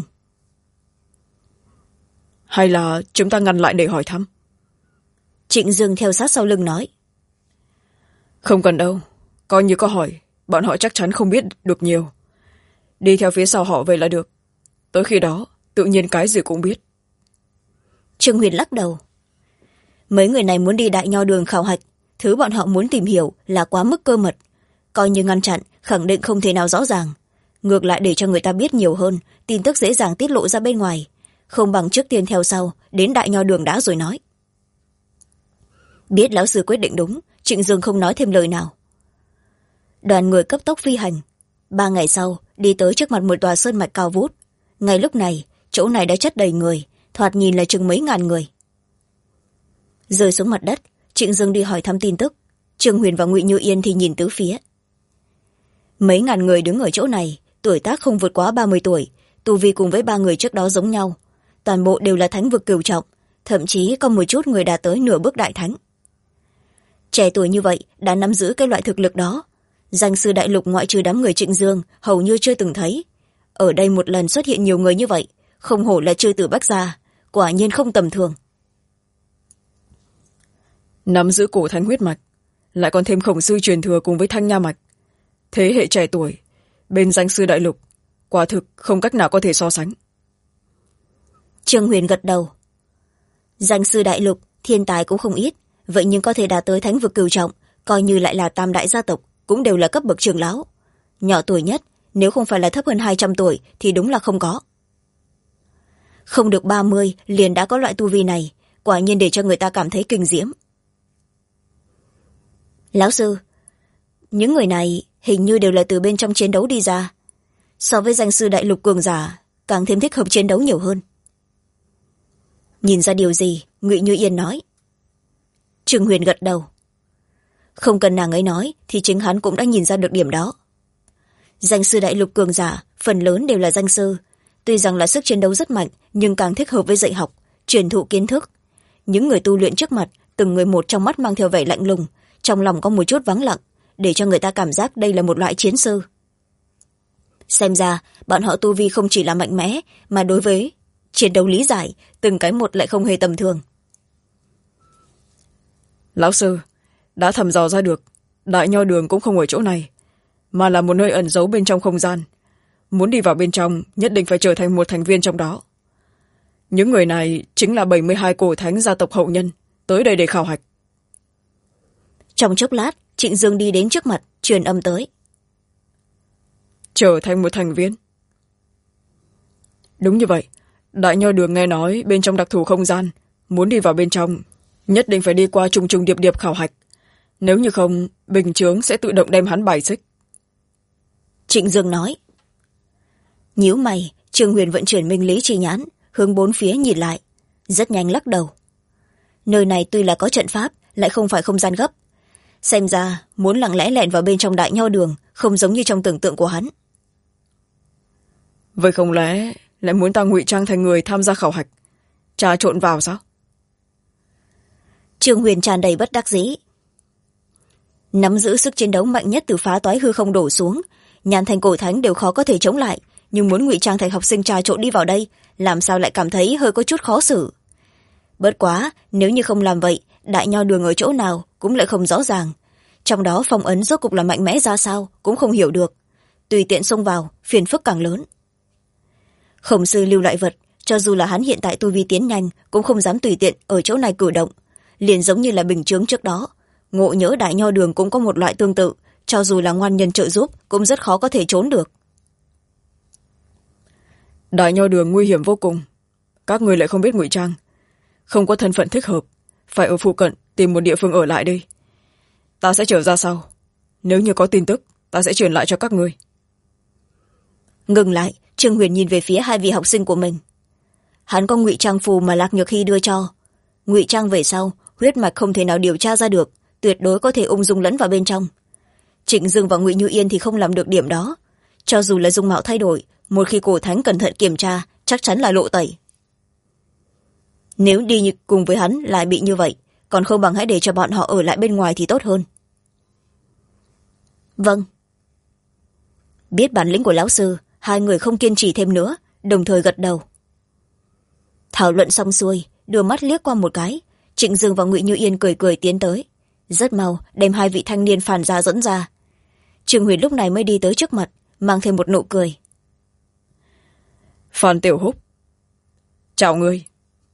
Hay là chúng ta ngăn lại để hỏi thăm? Trịnh Dương theo sát sau lưng nói. Không cần đâu, coi như có hỏi, bọn họ chắc chắn không biết được nhiều. Đi theo phía sau họ về là được. Tới khi đó, tự nhiên cái gì cũng biết. Trương Huyền lắc đầu. Mấy người này muốn đi Đại Nho Đường khảo hạch, thứ bọn họ muốn tìm hiểu là quá mức cơ mật. Coi như ngăn chặn, khẳng định không thể nào rõ ràng. Ngược lại để cho người ta biết nhiều hơn, tin tức dễ dàng tiết lộ ra bên ngoài. Không bằng trước tiên theo sau, đến Đại Nho Đường đã rồi nói. Biết lão sư quyết định đúng, Trịnh Dương không nói thêm lời nào. Đoàn người cấp tốc phi hành. 3 ngày sau, đi tới trước mặt một tòa sơn mạch cao vút. Ngay lúc này, chỗ này đã chất đầy người, thoạt nhìn là chừng mấy ngàn người. Rơi xuống mặt đất, Trịnh Dương đi hỏi thăm tin tức. Trương Huyền và Ngụy Như Yên thì nhìn tứ phía. Mấy ngàn người đứng ở chỗ này, tuổi tác không vượt quá 30 tuổi, tu vi cùng với 3 người trước đó giống nhau. Toàn bộ đều là thánh vực cửu trọng, thậm chí có một chút người đạt tới nửa bước đại thánh. Trẻ tuổi như vậy đã nắm giữ cái loại thực lực đó. Danh sư đại lục ngoại trừ đám người Trịnh Dương hầu như chưa từng thấy. Ở đây một lần xuất hiện nhiều người như vậy, không hổ là chư tử Bách gia, quả nhiên không tầm thường. Nắm giữ cổ thánh huyết mạch, lại còn thêm khổng sư truyền thừa cùng với thanh nha mạch. Thế hệ trẻ tuổi, bên danh sư đại lục, quả thực không cách nào có thể so sánh. Trương Huyền gật đầu. Danh sư đại lục, thiên tài cũng không ít, vậy nhưng có thể đạt tới thánh vực cửu trọng, coi như lại là tam đại gia tộc, cũng đều là cấp bậc trưởng lão. Nhỏ tuổi nhất, nếu không phải là thấp hơn 200 tuổi thì đúng là không có. Không được 30 liền đã có loại tu vi này, quả nhiên để cho người ta cảm thấy kinh diễm. Lão sư, những người này hình như đều là từ bên trong chiến đấu đi ra. So với danh sư đại lục cường giả, càng thêm thích hợp chiến đấu nhiều hơn. Nhìn ra điều gì, Ngụy Như Yên nói. Trương Huyền gật đầu. Không cần nàng ấy nói thì chính hắn cũng đã nhìn ra được điểm đó. Danh sư đại lục cường giả phần lớn đều là danh sư, tuy rằng là sức chiến đấu rất mạnh nhưng càng thích hợp với dạy học, truyền thụ kiến thức. Những người tu luyện trước mặt, từng người một trong mắt mang theo vẻ lạnh lùng, trong lòng có một chút vắng lặng, để cho người ta cảm giác đây là một loại chiến sư. Xem ra bọn họ tu vi không chỉ là mạnh mẽ, mà đối với chiến đấu lý giải từng cái một lại không hề tầm thường. Lão sư đã thăm dò ra được Đại Nho Đường cũng không ở chỗ này, mà là một nơi ẩn giấu bên trong không gian. Muốn đi vào bên trong nhất định phải trở thành một thành viên trong đó. Những người này chính là 72 cổ thánh gia tộc hậu nhân tới đây để khảo hạch. Trong chốc lát, Trịnh Dương đi đến trước mặt, truyền âm tới. Trở thành một thành viên? Đúng như vậy. Đại Nho Đường nghe nói bên trong đặc thù không gian, muốn đi vào bên trong nhất định phải đi qua trùng trùng điệp điệp khảo hạch. Nếu như không, bình chướng sẽ tự động đem hắn bài xích. Trịnh Dương nói. Nhíu mày, Trương Huyền vận chuyển minh lý chi nhãn, hướng bốn phía nhìn lại, rất nhanh lắc đầu. Nơi này tuy là có trận pháp, lại không phải không gian gấp. Xem ra muốn lặng lẽ lẻn vào bên trong Đại Nho Đường không giống như trong tưởng tượng của hắn. Vậy không lẽ lại muốn ta ngụy trang thành người tham gia khảo hạch, trà trộn vào sao? Trương Huyền tràn đầy bất đắc dĩ. Nắm giữ sức chiến đấu mạnh nhất từ phá toái hư không đổ xuống, Nhàn Thành cổ thánh đều khó có thể chống lại, nhưng muốn ngụy trang thành học sinh trà trộn đi vào đây, làm sao lại cảm thấy hơi có chút khó xử. Bớt quá, nếu như không làm vậy, Đại Nho Đường ở chỗ nào cũng lại không rõ ràng. Trong đó phong ấn rốt cục là mạnh mẽ ra sao cũng không hiểu được. Tùy tiện xông vào, phiền phức càng lớn. Khổng sư lưu lại vật, cho dù là hắn hiện tại tu vi tiến nhanh cũng không dám tùy tiện ở chỗ này cử động. Liền giống như là bình chướng trước đó, ngộ nhỡ Đại Nho Đường cũng có một loại tương tự, cho dù là ngoan nhân trợ giúp cũng rất khó có thể trốn được. Đại Nho Đường nguy hiểm vô cùng, các người lại không biết ngụy trang, không có thân phận thích hợp, phải ở phụ cận tìm một địa phương ở lại đi. Ta sẽ trở ra sau, nếu như có tin tức ta sẽ truyền lại cho các người. Ngừng lại, Trương Huyền nhìn về phía hai vị học sinh của mình. Hắn có ngụy trang phù mà Lạc Nhược Hy đưa cho. Ngụy trang về sau, huyết mạch không thể nào điều tra ra được, tuyệt đối có thể ung dung lẫn vào bên trong. Trịnh Dương và Ngụy Như Yên thì không làm được điểm đó. Cho dù là dung mạo thay đổi, một khi cổ thánh cẩn thận kiểm tra, chắc chắn là lộ tẩy. Nếu đi cùng với hắn lại bị như vậy, còn không bằng hãy để cho bọn họ ở lại bên ngoài thì tốt hơn. Vâng. Biết bản lĩnh của lão sư, hai người không kiên trì thêm nữa, đồng thời gật đầu. Thảo luận xong xuôi, đưa mắt liếc qua một cái, Trịnh Dương và Ngụy Như Yên cười cười tiến tới, rất mau đem hai vị thanh niên phản gia dẫn ra. Trương Huyền lúc này mới đi tới trước mặt, mang thêm một nụ cười. Phan Tiểu Húc, chào ngươi.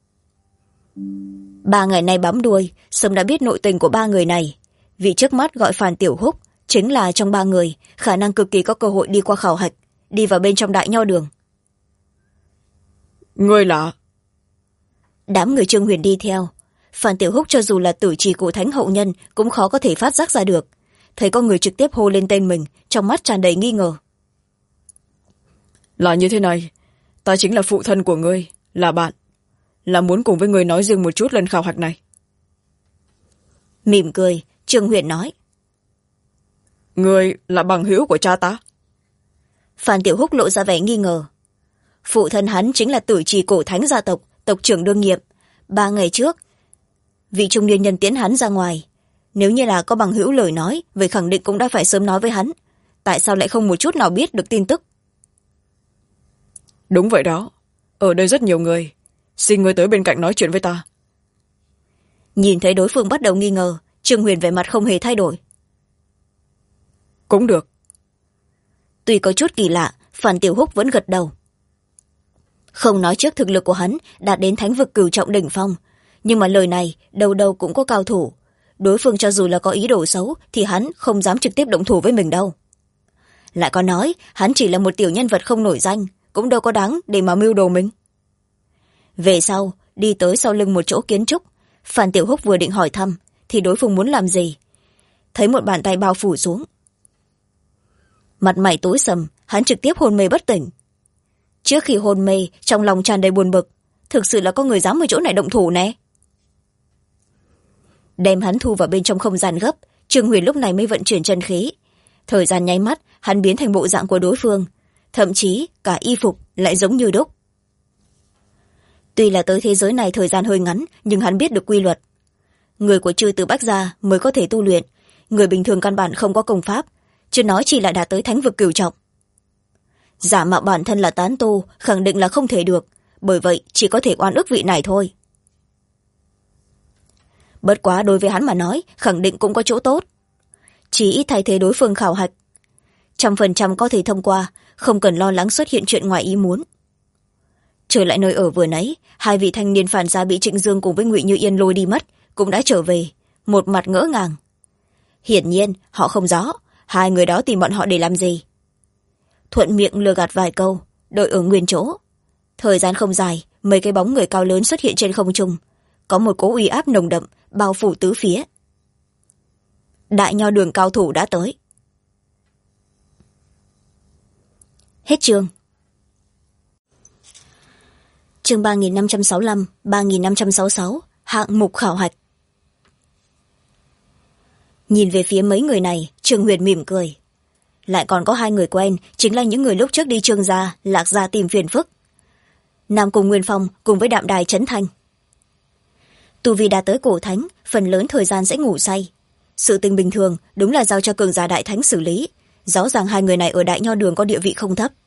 3 ngày nay bám đuôi, sớm đã biết nội tình của 3 người này. Vị trước mắt gọi Phan Tiểu Húc chính là trong 3 người khả năng cực kỳ có cơ hội đi qua khảo hạch, đi vào bên trong Đại Nho Đường. Ngươi là? Đám người Trương Huyền đi theo. Phan Tiểu Húc cho dù là tử trì cổ thánh hậu nhân cũng khó có thể phát giác ra được. Thấy có người trực tiếp hô lên tên mình, trong mắt tràn đầy nghi ngờ. Là như thế này, ta chính là phụ thân của ngươi, là bạn, là muốn cùng với ngươi nói riêng một chút lần khảo hạch này. Mỉm cười, Trương Huyền nói. Ngươi là bằng hữu của cha ta? Phan Tiểu Húc lộ ra vẻ nghi ngờ. Phụ thân hắn chính là tử trì cổ thánh gia tộc, tộc trưởng đương nhiệm. 3 ngày trước, vị trung niên nhân tiễn hắn ra ngoài. Nếu như là có bằng hữu lời nói, vậy khẳng định cũng đã phải sớm nói với hắn. Tại sao lại không một chút nào biết được tin tức? Đúng vậy đó, ở đây rất nhiều người, xin ngươi tới bên cạnh nói chuyện với ta. Nhìn thấy đối phương bắt đầu nghi ngờ, Trương Huyền vẻ mặt không hề thay đổi. Cũng được. Tuy có chút kỳ lạ, Phan Tiểu Húc vẫn gật đầu. Không nói trước thực lực của hắn đạt đến thánh vực cửu trọng đỉnh phong, nhưng mà lời này đâu đâu cũng có cao thủ. đối phương cho dù là có ý đồ xấu thì hắn không dám trực tiếp động thủ với mình đâu. Lại có nói hắn chỉ là một tiểu nhân vật không nổi danh, cũng đâu có đáng để mà mưu đồ mình. Về sau đi tới sau lưng một chỗ kiến trúc, Phan Tiểu Húc vừa định hỏi thăm thì đối phương muốn làm gì, thấy một bàn tay bao phủ xuống. Mặt mày tối sầm, hắn trực tiếp hôn mê bất tỉnh. Trước khi hôn mê, trong lòng tràn đầy buồn bực, thực sự là có người dám ở chỗ này động thủ nè. Đem hắn thu vào bên trong không gian gấp, Trương Huyền lúc này mới vận chuyển chân khí. Thời gian nháy mắt, hắn biến thành bộ dạng của đối phương, thậm chí cả y phục lại giống như đúc. Tuy là tới thế giới này thời gian hơi ngắn, nhưng hắn biết được quy luật. Người của Chư Tử Bách gia mới có thể tu luyện, người bình thường căn bản không có công pháp, chứ nói chỉ là đạt tới thánh vực cửu trọng. Giả mạo bản thân là tán tu khẳng định là không thể được, bởi vậy chỉ có thể oan ức vị này thôi. Bất quá đối với hắn mà nói, khẳng định cũng có chỗ tốt. Chỉ ít thay thế đối phương khảo hạch, 100% có thể thông qua, không cần lo lắng xuất hiện chuyện ngoài ý muốn. Trở lại nơi ở vừa nãy, hai vị thanh niên phản gia bị Trịnh Dương cùng với Ngụy Như Yên lôi đi mất cũng đã trở về, một mặt ngỡ ngàng. Hiển nhiên họ không rõ hai người đó tìm bọn họ để làm gì. Thuận miệng lừa gạt vài câu, đợi ở nguyên chỗ. Thời gian không dài, mấy cái bóng người cao lớn xuất hiện trên không trung, có một cỗ uy áp nồng đậm bao phủ tứ phía. Đại Nho Đường cao thủ đã tới. Hết chương. Chương 3565, 3566, hạng mục khảo hạch. Nhìn về phía mấy người này, Trương Huyền mỉm cười. Lại còn có hai người quen, chính là những người lúc trước đi Trương gia, Lạc gia tìm phiền phức. Nam Cung Nguyên Phong cùng với Đạm Đài Trấn Thanh. Tu vi đã tới cổ thánh, phần lớn thời gian sẽ ngủ say. Sự tình bình thường đúng là giao cho cường giả đại thánh xử lý. Rõ ràng hai người này ở Đại Nho Đường có địa vị không thấp.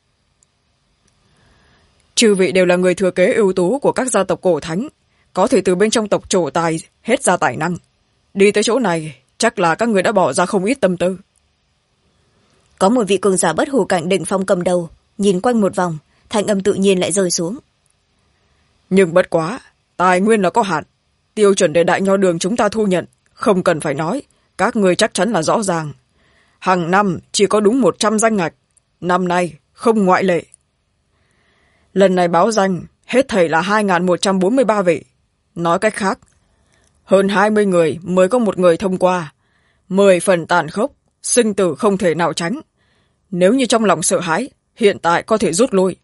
Chư vị đều là người thừa kế ưu tú của các gia tộc cổ thánh, có thể từ bên trong tộc trổ tài hết ra tài năng. Đi tới chỗ này, chắc là các người đã bỏ ra không ít tâm tư. Có một vị cường giả bất hủ cảnh đỉnh phong cầm đầu, nhìn quanh một vòng, thanh âm tự nhiên lại rơi xuống. Nhưng bất quá, tài nguyên là có hạn. Tiêu chuẩn để Đại Nho Đường chúng ta thu nhận, không cần phải nói, các người chắc chắn là rõ ràng. Hàng năm chỉ có đúng 100 danh ngạch, năm nay không ngoại lệ. Lần này báo danh, hết thảy là 2.143 vị. Nói cách khác, hơn 20 người mới có một người thông qua. 10 phần tàn khốc, sinh tử không thể nào tránh. Nếu như trong lòng sợ hãi, hiện tại có thể rút lui.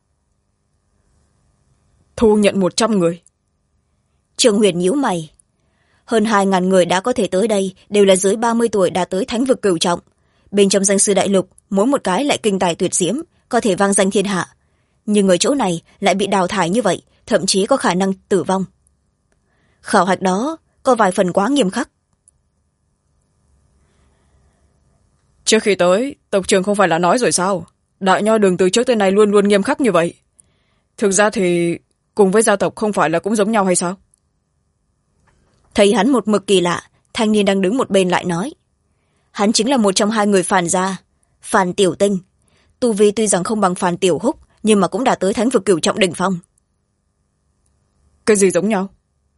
Thu nhận 100 người. Trương Huyền nhíu mày. Hơn 2.000 người đã có thể tới đây đều là dưới 30 tuổi đã tới thánh vực cửu trọng. Bên trong danh sư đại lục, mỗi một cái lại kinh tài tuyệt diễm, có thể vang danh thiên hạ. Nhưng ở chỗ này lại bị đào thải như vậy, thậm chí có khả năng tử vong. Khảo hạch đó có vài phần quá nghiêm khắc. Trước khi tới, tộc trưởng không phải là nói rồi sao? Đại Nho Đường từ trước tới nay luôn luôn nghiêm khắc như vậy. Thực ra thì cùng với gia tộc không phải là cũng giống nhau hay sao? Thấy hắn một mực kỳ lạ, thanh niên đang đứng một bên lại nói. Hắn chính là một trong hai người Phàn gia, Phàn Tiểu Tinh. Tu vi tuy rằng không bằng Phàn Tiểu Húc, nhưng mà cũng đã tới thánh vực cửu trọng đỉnh phong. Cái gì giống nhau?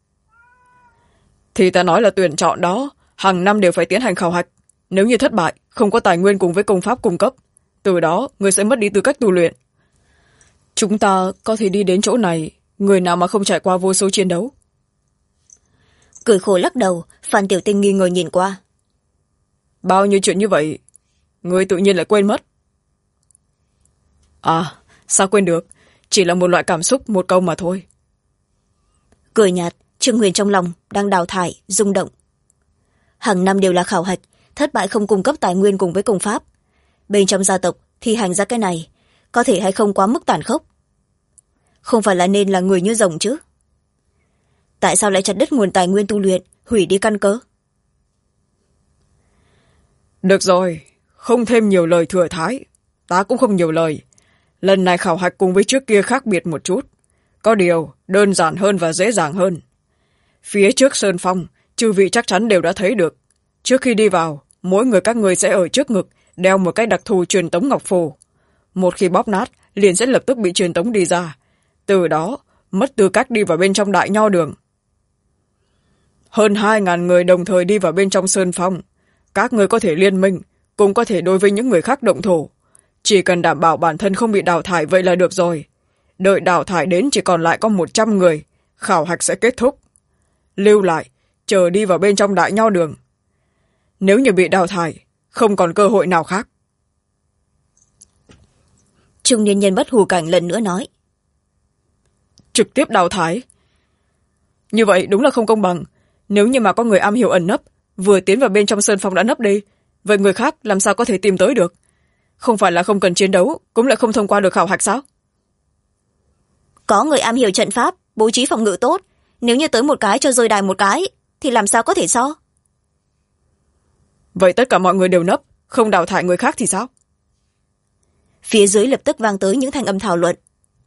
Thì ta nói là tuyển chọn đó, hàng năm đều phải tiến hành khảo hạch. Nếu như thất bại, không có tài nguyên cùng với công pháp cung cấp, từ đó người sẽ mất đi tư cách tu luyện. Chúng ta có thể đi đến chỗ này, người nào mà không trải qua vô số chiến đấu. Cười khổ lắc đầu, Phan Tiểu Tinh nghi ngờ nhìn qua. Bao nhiêu chuyện như vậy, người tự nhiên lại quên mất. À, sao quên được, chỉ là một loại cảm xúc một câu mà thôi. Cười nhạt, Trương Huyền trong lòng đang đào thải, rung động. Hàng năm đều là khảo hạch, thất bại không cung cấp tài nguyên cùng với công pháp. Bên trong gia tộc thi hành ra cái này, có thể hay không quá mức tàn khốc. Không phải là nên là người như rồng chứ? Tại sao lại chặt đứt nguồn tài nguyên tu luyện, hủy đi căn cơ? Được rồi, không thêm nhiều lời thừa thãi, ta cũng không nhiều lời. Lần này khảo hạch cùng với trước kia khác biệt một chút, có điều đơn giản hơn và dễ dàng hơn. Phía trước sơn phong, chư vị chắc chắn đều đã thấy được. Trước khi đi vào, mỗi người các người sẽ ở trước ngực đeo một cái đặc thù truyền tống ngọc phù. Một khi bóp nát, liền sẽ lập tức bị truyền tống đi ra. Từ đó, mất tư cách đi vào bên trong Đại Nho Đường. hơn 2.000 người đồng thời đi vào bên trong sơn phong. Các người có thể liên minh, cũng có thể đối với những người khác động thủ. Chỉ cần đảm bảo bản thân không bị đào thải vậy là được rồi. Đợi đào thải đến chỉ còn lại có 100 người, khảo hạch sẽ kết thúc. Lưu lại, chờ đi vào bên trong đại nho đường. Nếu như bị đào thải, không còn cơ hội nào khác. Trung niên nhân Bất Hủ Cảnh lần nữa nói. Trực tiếp đào thải? Như vậy đúng là không công bằng. Nếu như mà có người am hiểu ẩn nấp, vừa tiến vào bên trong sơn phong đã nấp đi, vậy người khác làm sao có thể tìm tới được? Không phải là không cần chiến đấu, cũng lại không thông qua được khảo hạch sao? Có người am hiểu trận pháp, bố trí phòng ngự tốt. Nếu như tới một cái cho rơi đài một cái, thì làm sao có thể so? Vậy tất cả mọi người đều nấp, không đào thải người khác thì sao? Phía dưới lập tức vang tới những thanh âm thảo luận.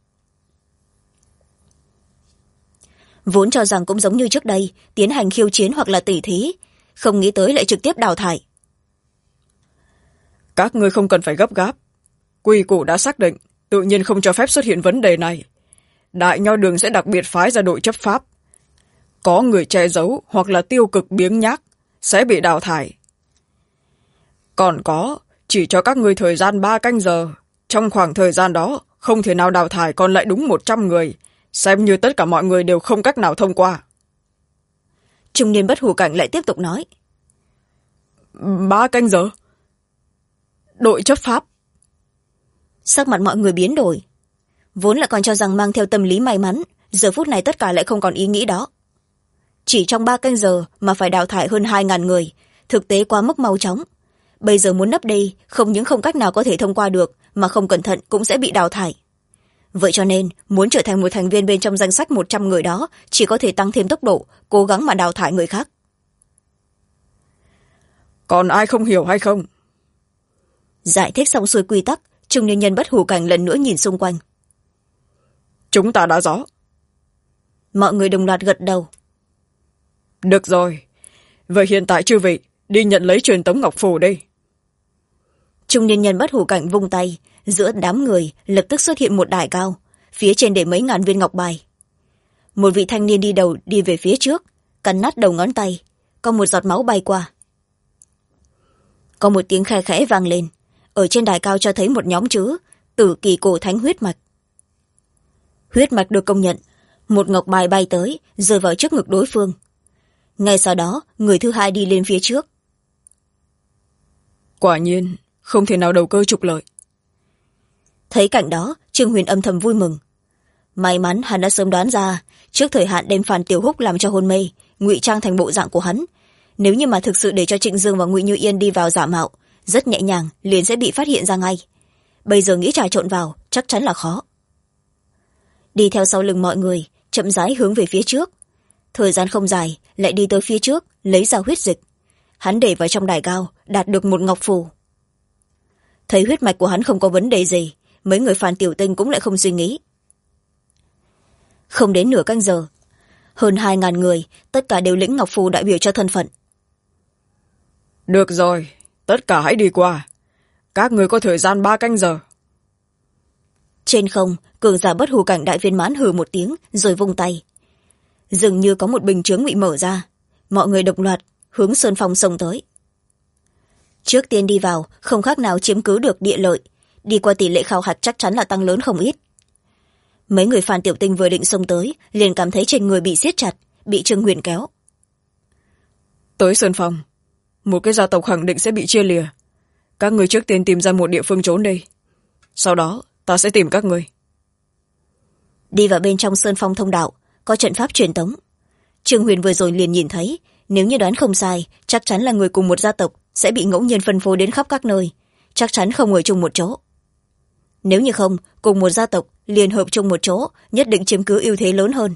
Vốn cho rằng cũng giống như trước đây, tiến hành khiêu chiến hoặc là tỉ thí, không nghĩ tới lại trực tiếp đào thải. Các ngươi không cần phải gấp gáp. Quy củ đã xác định, tự nhiên không cho phép xuất hiện vấn đề này. Đại nho đường sẽ đặc biệt phái ra đội chấp pháp. Có người che giấu hoặc là tiêu cực biếng nhác sẽ bị đào thải. Còn có, chỉ cho các ngươi thời gian 3 canh giờ. Trong khoảng thời gian đó, không thể nào đào thải còn lại đúng 100 người, xem như tất cả mọi người đều không cách nào thông qua. Trung niên Bất Hủ Cảnh lại tiếp tục nói. 3 canh giờ? Đội chấp pháp? Sắc mặt mọi người biến đổi. Vốn là còn cho rằng mang theo tâm lý may mắn, giờ phút này tất cả lại không còn ý nghĩ đó. Chỉ trong 3 canh giờ mà phải đào thải hơn 2.000 người, thực tế quá mức mau chóng. Bây giờ muốn nấp đi, không những không cách nào có thể thông qua được, mà không cẩn thận cũng sẽ bị đào thải. Vậy cho nên, muốn trở thành một thành viên bên trong danh sách 100 người đó, chỉ có thể tăng thêm tốc độ, cố gắng mà đào thải người khác. Còn ai không hiểu hay không? Giải thích xong xuôi quy tắc, trung niên nhân Bất Hủ Cảnh lần nữa nhìn xung quanh. Chúng ta đã rõ. Mọi người đồng loạt gật đầu. Được rồi. Vậy hiện tại chư vị, đi nhận lấy truyền tống ngọc phù đi. Trung niên nhân Bất Hủ Cảnh vung tay, giữa đám người lập tức xuất hiện một đài cao, phía trên để mấy ngàn viên ngọc bài. Một vị thanh niên đi đầu đi về phía trước, cắn nát đầu ngón tay, có một giọt máu bay qua. Có một tiếng khe khẽ vang lên, ở trên đài cao cho thấy một nhóm chữ Tử Kỳ Cổ Thánh huyết mạch. Huyết mạch được công nhận, một ngọc bài bay tới, rơi vào trước ngực đối phương. Ngay sau đó, người thứ hai đi lên phía trước. Quả nhiên, không thể nào đầu cơ trục lợi. Thấy cảnh đó, Trương Huyền âm thầm vui mừng. May mắn hắn đã sớm đoán ra, trước thời hạn đem Phan Tiểu Húc làm cho hôn mê, ngụy trang thành bộ dạng của hắn. Nếu như mà thực sự để cho Trịnh Dương và Ngụy Như Yên đi vào giả mạo, rất nhẹ nhàng, liền sẽ bị phát hiện ra ngay. Bây giờ nghĩ trà trộn vào, chắc chắn là khó. Đi theo sau lưng mọi người, chậm rãi hướng về phía trước. Thời gian không dài, lại đi tới phía trước, lấy ra huyết dịch. Hắn để vào trong đài cao, đạt được một ngọc phù. Thấy huyết mạch của hắn không có vấn đề gì, mấy người Phan Tiểu Tinh cũng lại không suy nghĩ. Không đến nửa canh giờ, hơn 2.000 người, tất cả đều lĩnh ngọc phù đại biểu cho thân phận. Được rồi, tất cả hãy đi qua. Các người có thời gian 3 canh giờ. Trên không, cường giả Bất Hủ Cảnh đại viên mãn hừ một tiếng, rồi vung tay. Dường như có một bình chướng bị mở ra. Mọi người đồng loạt, hướng sơn phong xông tới. Trước tiên đi vào, không khác nào chiếm cứ được địa lợi. Đi qua tỷ lệ khảo hạch chắc chắn là tăng lớn không ít. Mấy người Phan Tiểu Tinh vừa định xông tới, liền cảm thấy trên người bị siết chặt, bị Trương Huyền kéo. Tới sơn phong, một cái gia tộc khẳng định sẽ bị chia lìa. Các người trước tiên tìm ra một địa phương trốn đi. Sau đó, ta sẽ tìm các người. Đi vào bên trong sơn phong thông đạo, có trận pháp truyền tống. Trương Huyền vừa rồi liền nhìn thấy, nếu như đoán không sai, chắc chắn là người cùng một gia tộc sẽ bị ngẫu nhiên phân phối đến khắp các nơi, chắc chắn không ở chung một chỗ. Nếu như không, cùng một gia tộc liên hợp chung một chỗ, nhất định chiếm cứ ưu thế lớn hơn.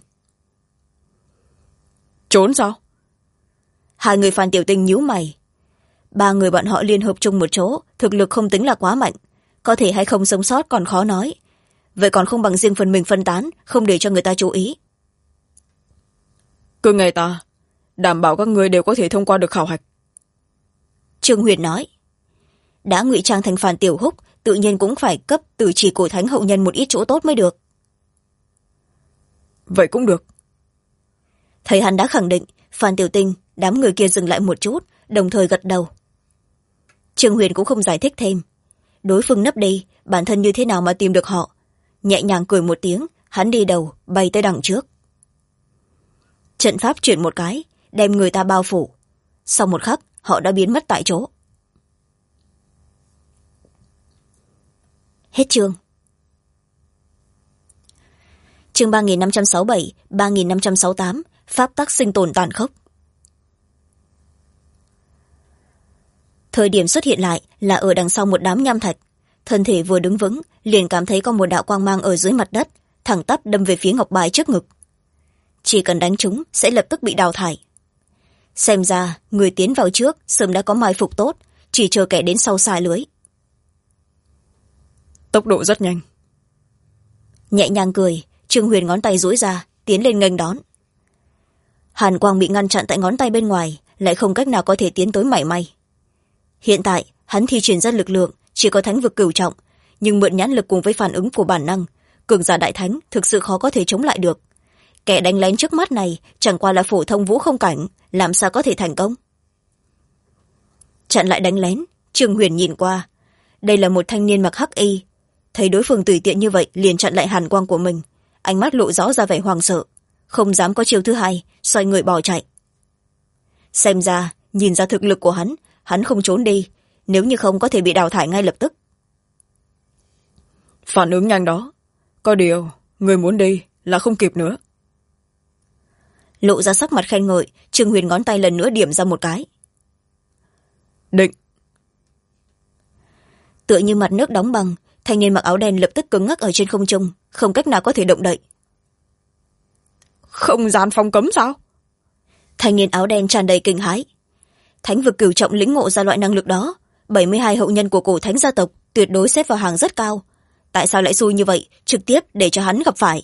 Trốn sao? Hai người Phan Tiểu Tinh nhíu mày. 3 người bọn họ liên hợp chung một chỗ, thực lực không tính là quá mạnh, có thể hay không sống sót còn khó nói. Vậy còn không bằng riêng phần mình phân tán, không để cho người ta chú ý. Cứ nghe ta, đảm bảo các người đều có thể thông qua được khảo hạch. Trương Huyền nói. Đã ngụy trang thành Phan Tiểu Húc, tự nhiên cũng phải cấp Tử Chỉ Cổ Thánh hậu nhân một ít chỗ tốt mới được. Vậy cũng được. Thấy hắn đã khẳng định, Phan Tiểu Tinh, đám người kia dừng lại một chút, đồng thời gật đầu. Trương Huyền cũng không giải thích thêm. Đối phương nấp đi, bản thân như thế nào mà tìm được họ. Nhẹ nhàng cười một tiếng, hắn đi đầu, bay tới đằng trước. Trận pháp chuyển một cái, đem người ta bao phủ. Sau một khắc, họ đã biến mất tại chỗ. Hết chương. Chương 3567, 3568, pháp tắc sinh tồn tàn khốc. Thời điểm xuất hiện lại là ở đằng sau một đám nham thạch. Thân thể vừa đứng vững, liền cảm thấy có một đạo quang mang ở dưới mặt đất, thẳng tắp đâm về phía ngọc bài trước ngực. Chỉ cần đánh chúng sẽ lập tức bị đào thải. Xem ra, người tiến vào trước sớm đã có mai phục tốt, chỉ chờ kẻ đến sau xài lưới. Tốc độ rất nhanh. Nhẹ nhàng cười, Trương Huyền ngón tay duỗi ra, tiến lên nghênh đón. Hàn quang bị ngăn chặn tại ngón tay bên ngoài, lại không cách nào có thể tiến tới mảy may. Hiện tại, hắn thi triển ra lực lượng, chỉ có thánh vực cửu trọng, nhưng mượn nhãn lực cùng với phản ứng của bản năng, cường giả đại thánh thực sự khó có thể chống lại được. Kẻ đánh lén trước mắt này chẳng qua là phổ thông vũ không cảnh, làm sao có thể thành công. Chặn lại đánh lén, Trương Huyền nhìn qua. Đây là một thanh niên mặc hắc y. Thấy đối phương tùy tiện như vậy liền chặn lại hàn quang của mình, ánh mắt lộ rõ ra vẻ hoang sợ, không dám có chiêu thứ hai, xoay người bỏ chạy. Xem ra, nhìn ra thực lực của hắn không trốn đi, nếu như không có thể bị đào thải ngay lập tức. Phản ứng nhanh đó. Có điều, người muốn đi là không kịp nữa. Lộ ra sắc mặt khen ngợi, Trương Huyền ngón tay lần nữa điểm ra một cái. Định. Tựa như mặt nước đóng băng, thanh niên mặc áo đen lập tức cứng ngắc ở trên không trung, không cách nào có thể động đậy. Không gian phong cấm sao? Thanh niên áo đen tràn đầy kinh hãi. Thánh vực cửu trọng lĩnh ngộ ra loại năng lực đó, 72 hậu nhân của cổ thánh gia tộc tuyệt đối xếp vào hàng rất cao. Tại sao lại xui như vậy, trực tiếp để cho hắn gặp phải?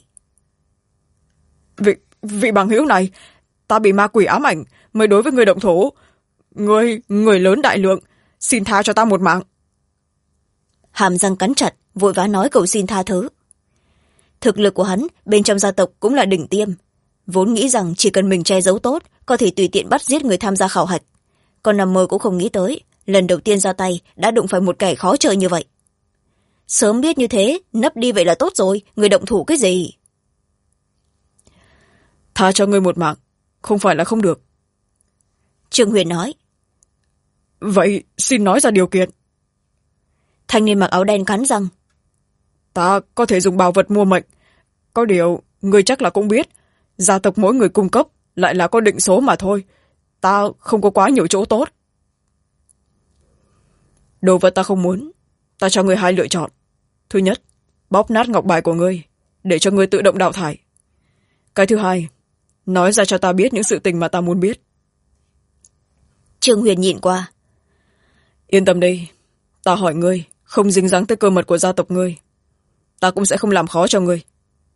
Vị bằng hữu này, ta bị ma quỷ ám ảnh mới đối với người động thổ. Người lớn đại lượng, xin tha cho ta một mạng. Hàm răng cắn chặt, vội vã nói cầu xin tha thứ. Thực lực của hắn bên trong gia tộc cũng là đỉnh tiêm, vốn nghĩ rằng chỉ cần mình che giấu tốt có thể tùy tiện bắt giết người tham gia khảo hạch, còn nằm mơ cũng không nghĩ tới lần đầu tiên ra tay đã đụng phải một kẻ khó chơi như vậy. Sớm biết như thế, nấp đi vậy là tốt rồi, người động thủ cái gì? Tha cho ngươi một mạng, không phải là không được. Trương Huyền nói. Vậy xin nói ra điều kiện. Thanh niên mặc áo đen cắn răng. Ta có thể dùng bảo vật mua mệnh. Có điều, ngươi chắc là cũng biết, gia tộc mỗi người cung cấp lại là có định số mà thôi. Ta không có quá nhiều chỗ tốt. Đồ vật ta không muốn. Ta cho ngươi hai lựa chọn. Thứ nhất, bóp nát ngọc bài của ngươi, để cho ngươi tự động đào thải. Cái thứ hai, nói ra cho ta biết những sự tình mà ta muốn biết. Trương Huyền nhìn qua. Yên tâm đi, ta hỏi ngươi, không dính dáng tới cơ mật của gia tộc ngươi. Ta cũng sẽ không làm khó cho ngươi.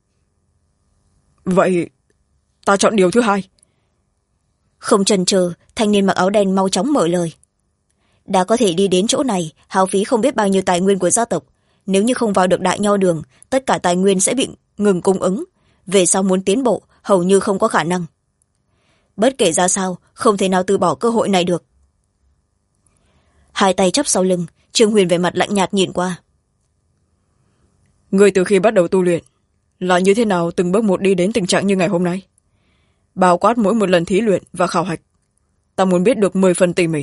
Vậy, ta chọn điều thứ hai. Không chần chừ, thanh niên mặc áo đen mau chóng mở lời. Đã có thể đi đến chỗ này, hao phí không biết bao nhiêu tài nguyên của gia tộc. Nếu như không vào được đại nho đường, tất cả tài nguyên sẽ bị ngừng cung ứng. Về sau muốn tiến bộ, hầu như không có khả năng. Bất kể ra sao, không thể nào từ bỏ cơ hội này được. Hai tay chắp sau lưng, Trương Huyền về mặt lạnh nhạt nhìn qua. Ngươi từ khi bắt đầu tu luyện, là như thế nào từng bước một đi đến tình trạng như ngày hôm nay? Bao quát mỗi một lần thí luyện và khảo hạch, ta muốn biết được 10 phần tỉ mỉ.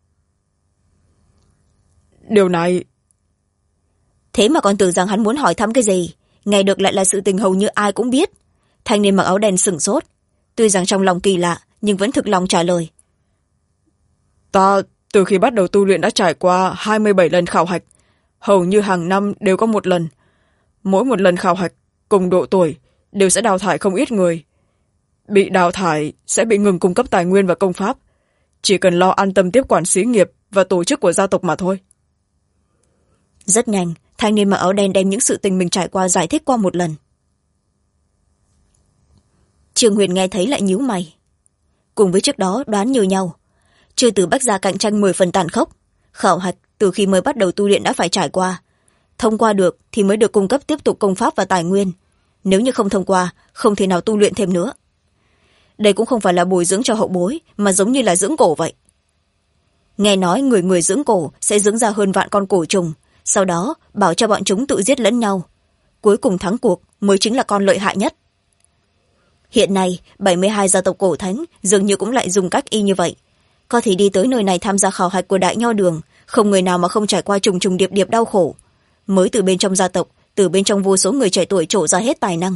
Điều này... Thế mà còn tưởng rằng hắn muốn hỏi thăm cái gì, nghe được lại là sự tình hầu như ai cũng biết. Thanh niên mặc áo đen sửng sốt, tuy rằng trong lòng kỳ lạ nhưng vẫn thực lòng trả lời. Ta từ khi bắt đầu tu luyện đã trải qua 27 lần khảo hạch, hầu như hàng năm đều có một lần. Mỗi một lần khảo hạch cùng độ tuổi đều sẽ đào thải không ít người. Bị đào thải sẽ bị ngừng cung cấp tài nguyên và công pháp, chỉ cần lo an tâm tiếp quản xí nghiệp và tổ chức của gia tộc mà thôi. Rất nhanh, thanh niên mặc áo đen đem những sự tình mình trải qua giải thích qua một lần. Trương Huyền nghe thấy lại nhíu mày. Cùng với trước đó đoán như nhau, Chư Tử Bách Gia cạnh tranh 10 phần tàn khốc, khảo hạch từ khi mới bắt đầu tu luyện đã phải trải qua. Thông qua được thì mới được cung cấp tiếp tục công pháp và tài nguyên. Nếu như không thông qua, không thể nào tu luyện thêm nữa. đây cũng không phải là bồi dưỡng cho hậu bối mà giống như là dưỡng cổ vậy. Nghe nói người người dưỡng cổ sẽ dưỡng ra hơn vạn con cổ trùng, sau đó bảo cho bọn chúng tự giết lẫn nhau, cuối cùng thắng cuộc mới chính là con lợi hại nhất. Hiện nay 72 gia tộc cổ thánh dường như cũng lại dùng cách y như vậy. Có thể đi tới nơi này tham gia khảo hạch của Đại Nho Đường, không người nào mà không trải qua trùng trùng điệp điệp đau khổ. Mới từ bên trong gia tộc, từ bên trong vô số người trẻ tuổi trổ ra hết tài năng.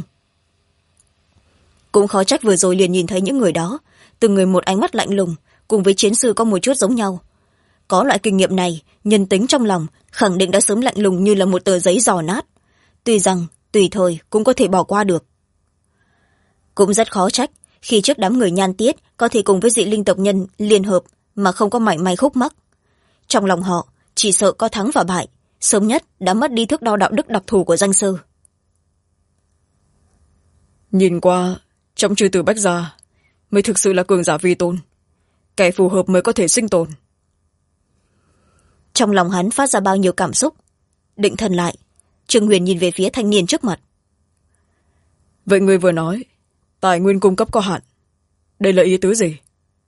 Cũng khó trách vừa rồi liền nhìn thấy những người đó, từng người một ánh mắt lạnh lùng, cùng với chiến sư có một chút giống nhau. Có loại kinh nghiệm này, nhân tính trong lòng khẳng định đã sớm lạnh lùng như là một tờ giấy giò nát. Tuy rằng tùy thời cũng có thể bỏ qua được. Cũng rất khó trách khi trước đám người Nhan Tiết có thể cùng với dị linh tộc nhân liên hợp mà không có mảy may khúc mắc. Trong lòng họ chỉ sợ có thắng và bại, sớm nhất đã mất đi thước đo đạo đức đặc thù của danh sư. Nhìn qua, trong chư tử Bách gia mới thực sự là cường giả vi tôn, kẻ phù hợp mới có thể sinh tồn. Trong lòng hắn phát ra bao nhiêu cảm xúc. Định thần lại, Trương Huyền nhìn về phía thanh niên trước mặt. Vậy ngươi vừa nói tài nguyên cung cấp có hạn, đây là ý tứ gì?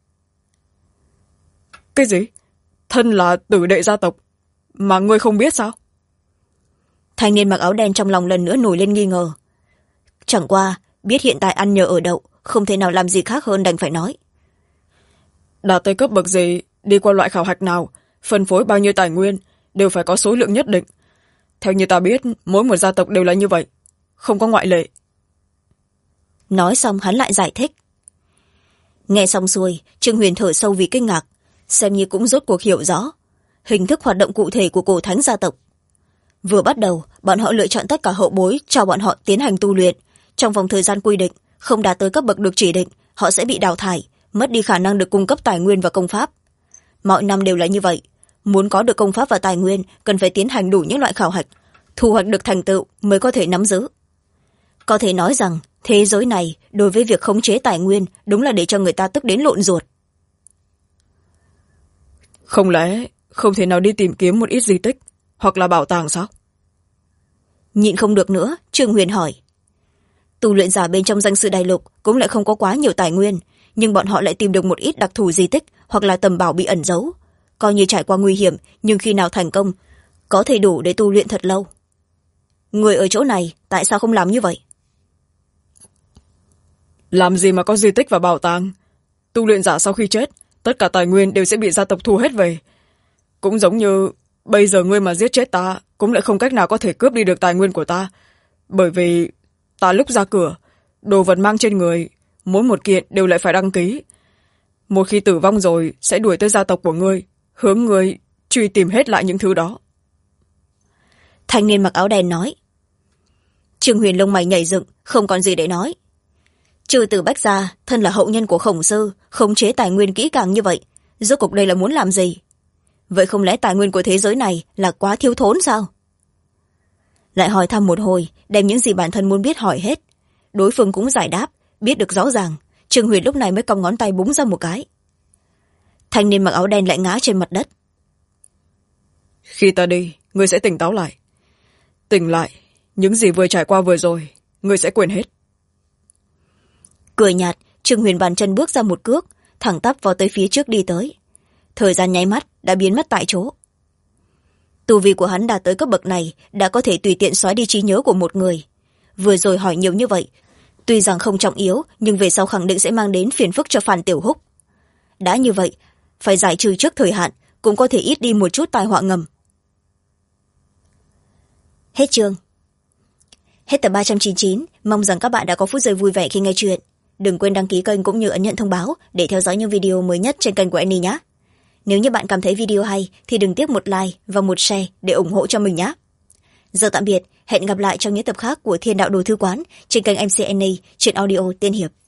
Cái gì? Thân là tử đệ gia tộc mà ngươi không biết sao? Thanh niên mặc áo đen trong lòng lần nữa nổi lên nghi ngờ. Chẳng qua biết hiện tại ăn nhờ ở đậu, không thể nào làm gì khác hơn đành phải nói. Đạt tới cấp bậc gì, đi qua loại khảo hạch nào, phân phối bao nhiêu tài nguyên đều phải có số lượng nhất định. Theo như ta biết, mỗi một gia tộc đều là như vậy, không có ngoại lệ. Nói xong hắn lại giải thích. Nghe xong xuôi, Trương Huyền thở sâu vì kinh ngạc, xem như cũng rốt cuộc hiểu rõ hình thức hoạt động cụ thể của cổ thánh gia tộc. Vừa bắt đầu, bọn họ lựa chọn tất cả hậu bối cho bọn họ tiến hành tu luyện. Trong vòng thời gian quy định, không đạt tới cấp bậc được chỉ định, họ sẽ bị đào thải, mất đi khả năng được cung cấp tài nguyên và công pháp. Mọi năm đều là như vậy. Muốn có được công pháp và tài nguyên, cần phải tiến hành đủ những loại khảo hạch, thu hoạch được thành tựu mới có thể nắm giữ. Có thể nói rằng, thế giới này đối với việc khống chế tài nguyên đúng là để cho người ta tức đến lộn ruột. Không lẽ không thể nào đi tìm kiếm một ít di tích hoặc là bảo tàng sao? Nhịn không được nữa, Trương Huyền hỏi. Tu luyện giả bên trong danh sư đại lục cũng lại không có quá nhiều tài nguyên, nhưng bọn họ lại tìm được một ít đặc thù di tích hoặc là tầm bảo bị ẩn giấu. Coi như trải qua nguy hiểm, nhưng khi nào thành công, có thể đủ để tu luyện thật lâu. Người ở chỗ này, tại sao không làm như vậy? Làm gì mà có di tích và bảo tàng? Tu luyện giả sau khi chết, tất cả tài nguyên đều sẽ bị gia tộc thu hết về. Cũng giống như bây giờ ngươi mà giết chết ta, cũng lại không cách nào có thể cướp đi được tài nguyên của ta. Bởi vì ta lúc ra cửa, đồ vật mang trên người, mỗi một kiện đều lại phải đăng ký. Một khi tử vong rồi, sẽ đuổi tới gia tộc của ngươi, hướng ngươi truy tìm hết lại những thứ đó. Thanh niên mặc áo đen nói. Trương Huyền lông mày nhảy dựng, không còn gì để nói. Trừ từ Bách gia, thân là hậu nhân của Khổng Sư, khống chế tài nguyên kỹ càng như vậy, rốt cuộc đây là muốn làm gì? Vậy không lẽ tài nguyên của thế giới này là quá thiếu thốn sao? Lại hỏi thăm một hồi, đem những gì bản thân muốn biết hỏi hết. Đối phương cũng giải đáp, biết được rõ ràng. Trương Huyền lúc này mới cong ngón tay búng ra một cái. Thanh niên mặc áo đen lại ngã trên mặt đất. Khi ta đi, ngươi sẽ tỉnh táo lại. Tỉnh lại, những gì vừa trải qua vừa rồi, ngươi sẽ quên hết. Cười nhạt, Trương Huyền bàn chân bước ra một cước, thẳng tắp vào tới phía trước đi tới. Thời gian nháy mắt đã biến mất tại chỗ. Tu vi của hắn đạt tới cấp bậc này đã có thể tùy tiện xóa đi trí nhớ của một người. Vừa rồi hỏi nhiều như vậy, tuy rằng không trọng yếu, nhưng về sau khẳng định sẽ mang đến phiền phức cho Phan Tiểu Húc. Đã như vậy, phải giải trừ trước thời hạn, cũng có thể ít đi một chút tai họa ngầm. Hết chương. Hết tập 399, mong rằng các bạn đã có phút giây vui vẻ khi nghe chuyện. Đừng quên đăng ký kênh cũng như ấn nhận thông báo để theo dõi những video mới nhất trên kênh của Annie nhé. Nếu như bạn cảm thấy video hay thì đừng tiếc một like và một share để ủng hộ cho mình nhé. Giờ tạm biệt, hẹn gặp lại trong những tập khác của Thiên Đạo Đồ Thư Quán trên kênh MC Annie trên audio Tiên Hiệp.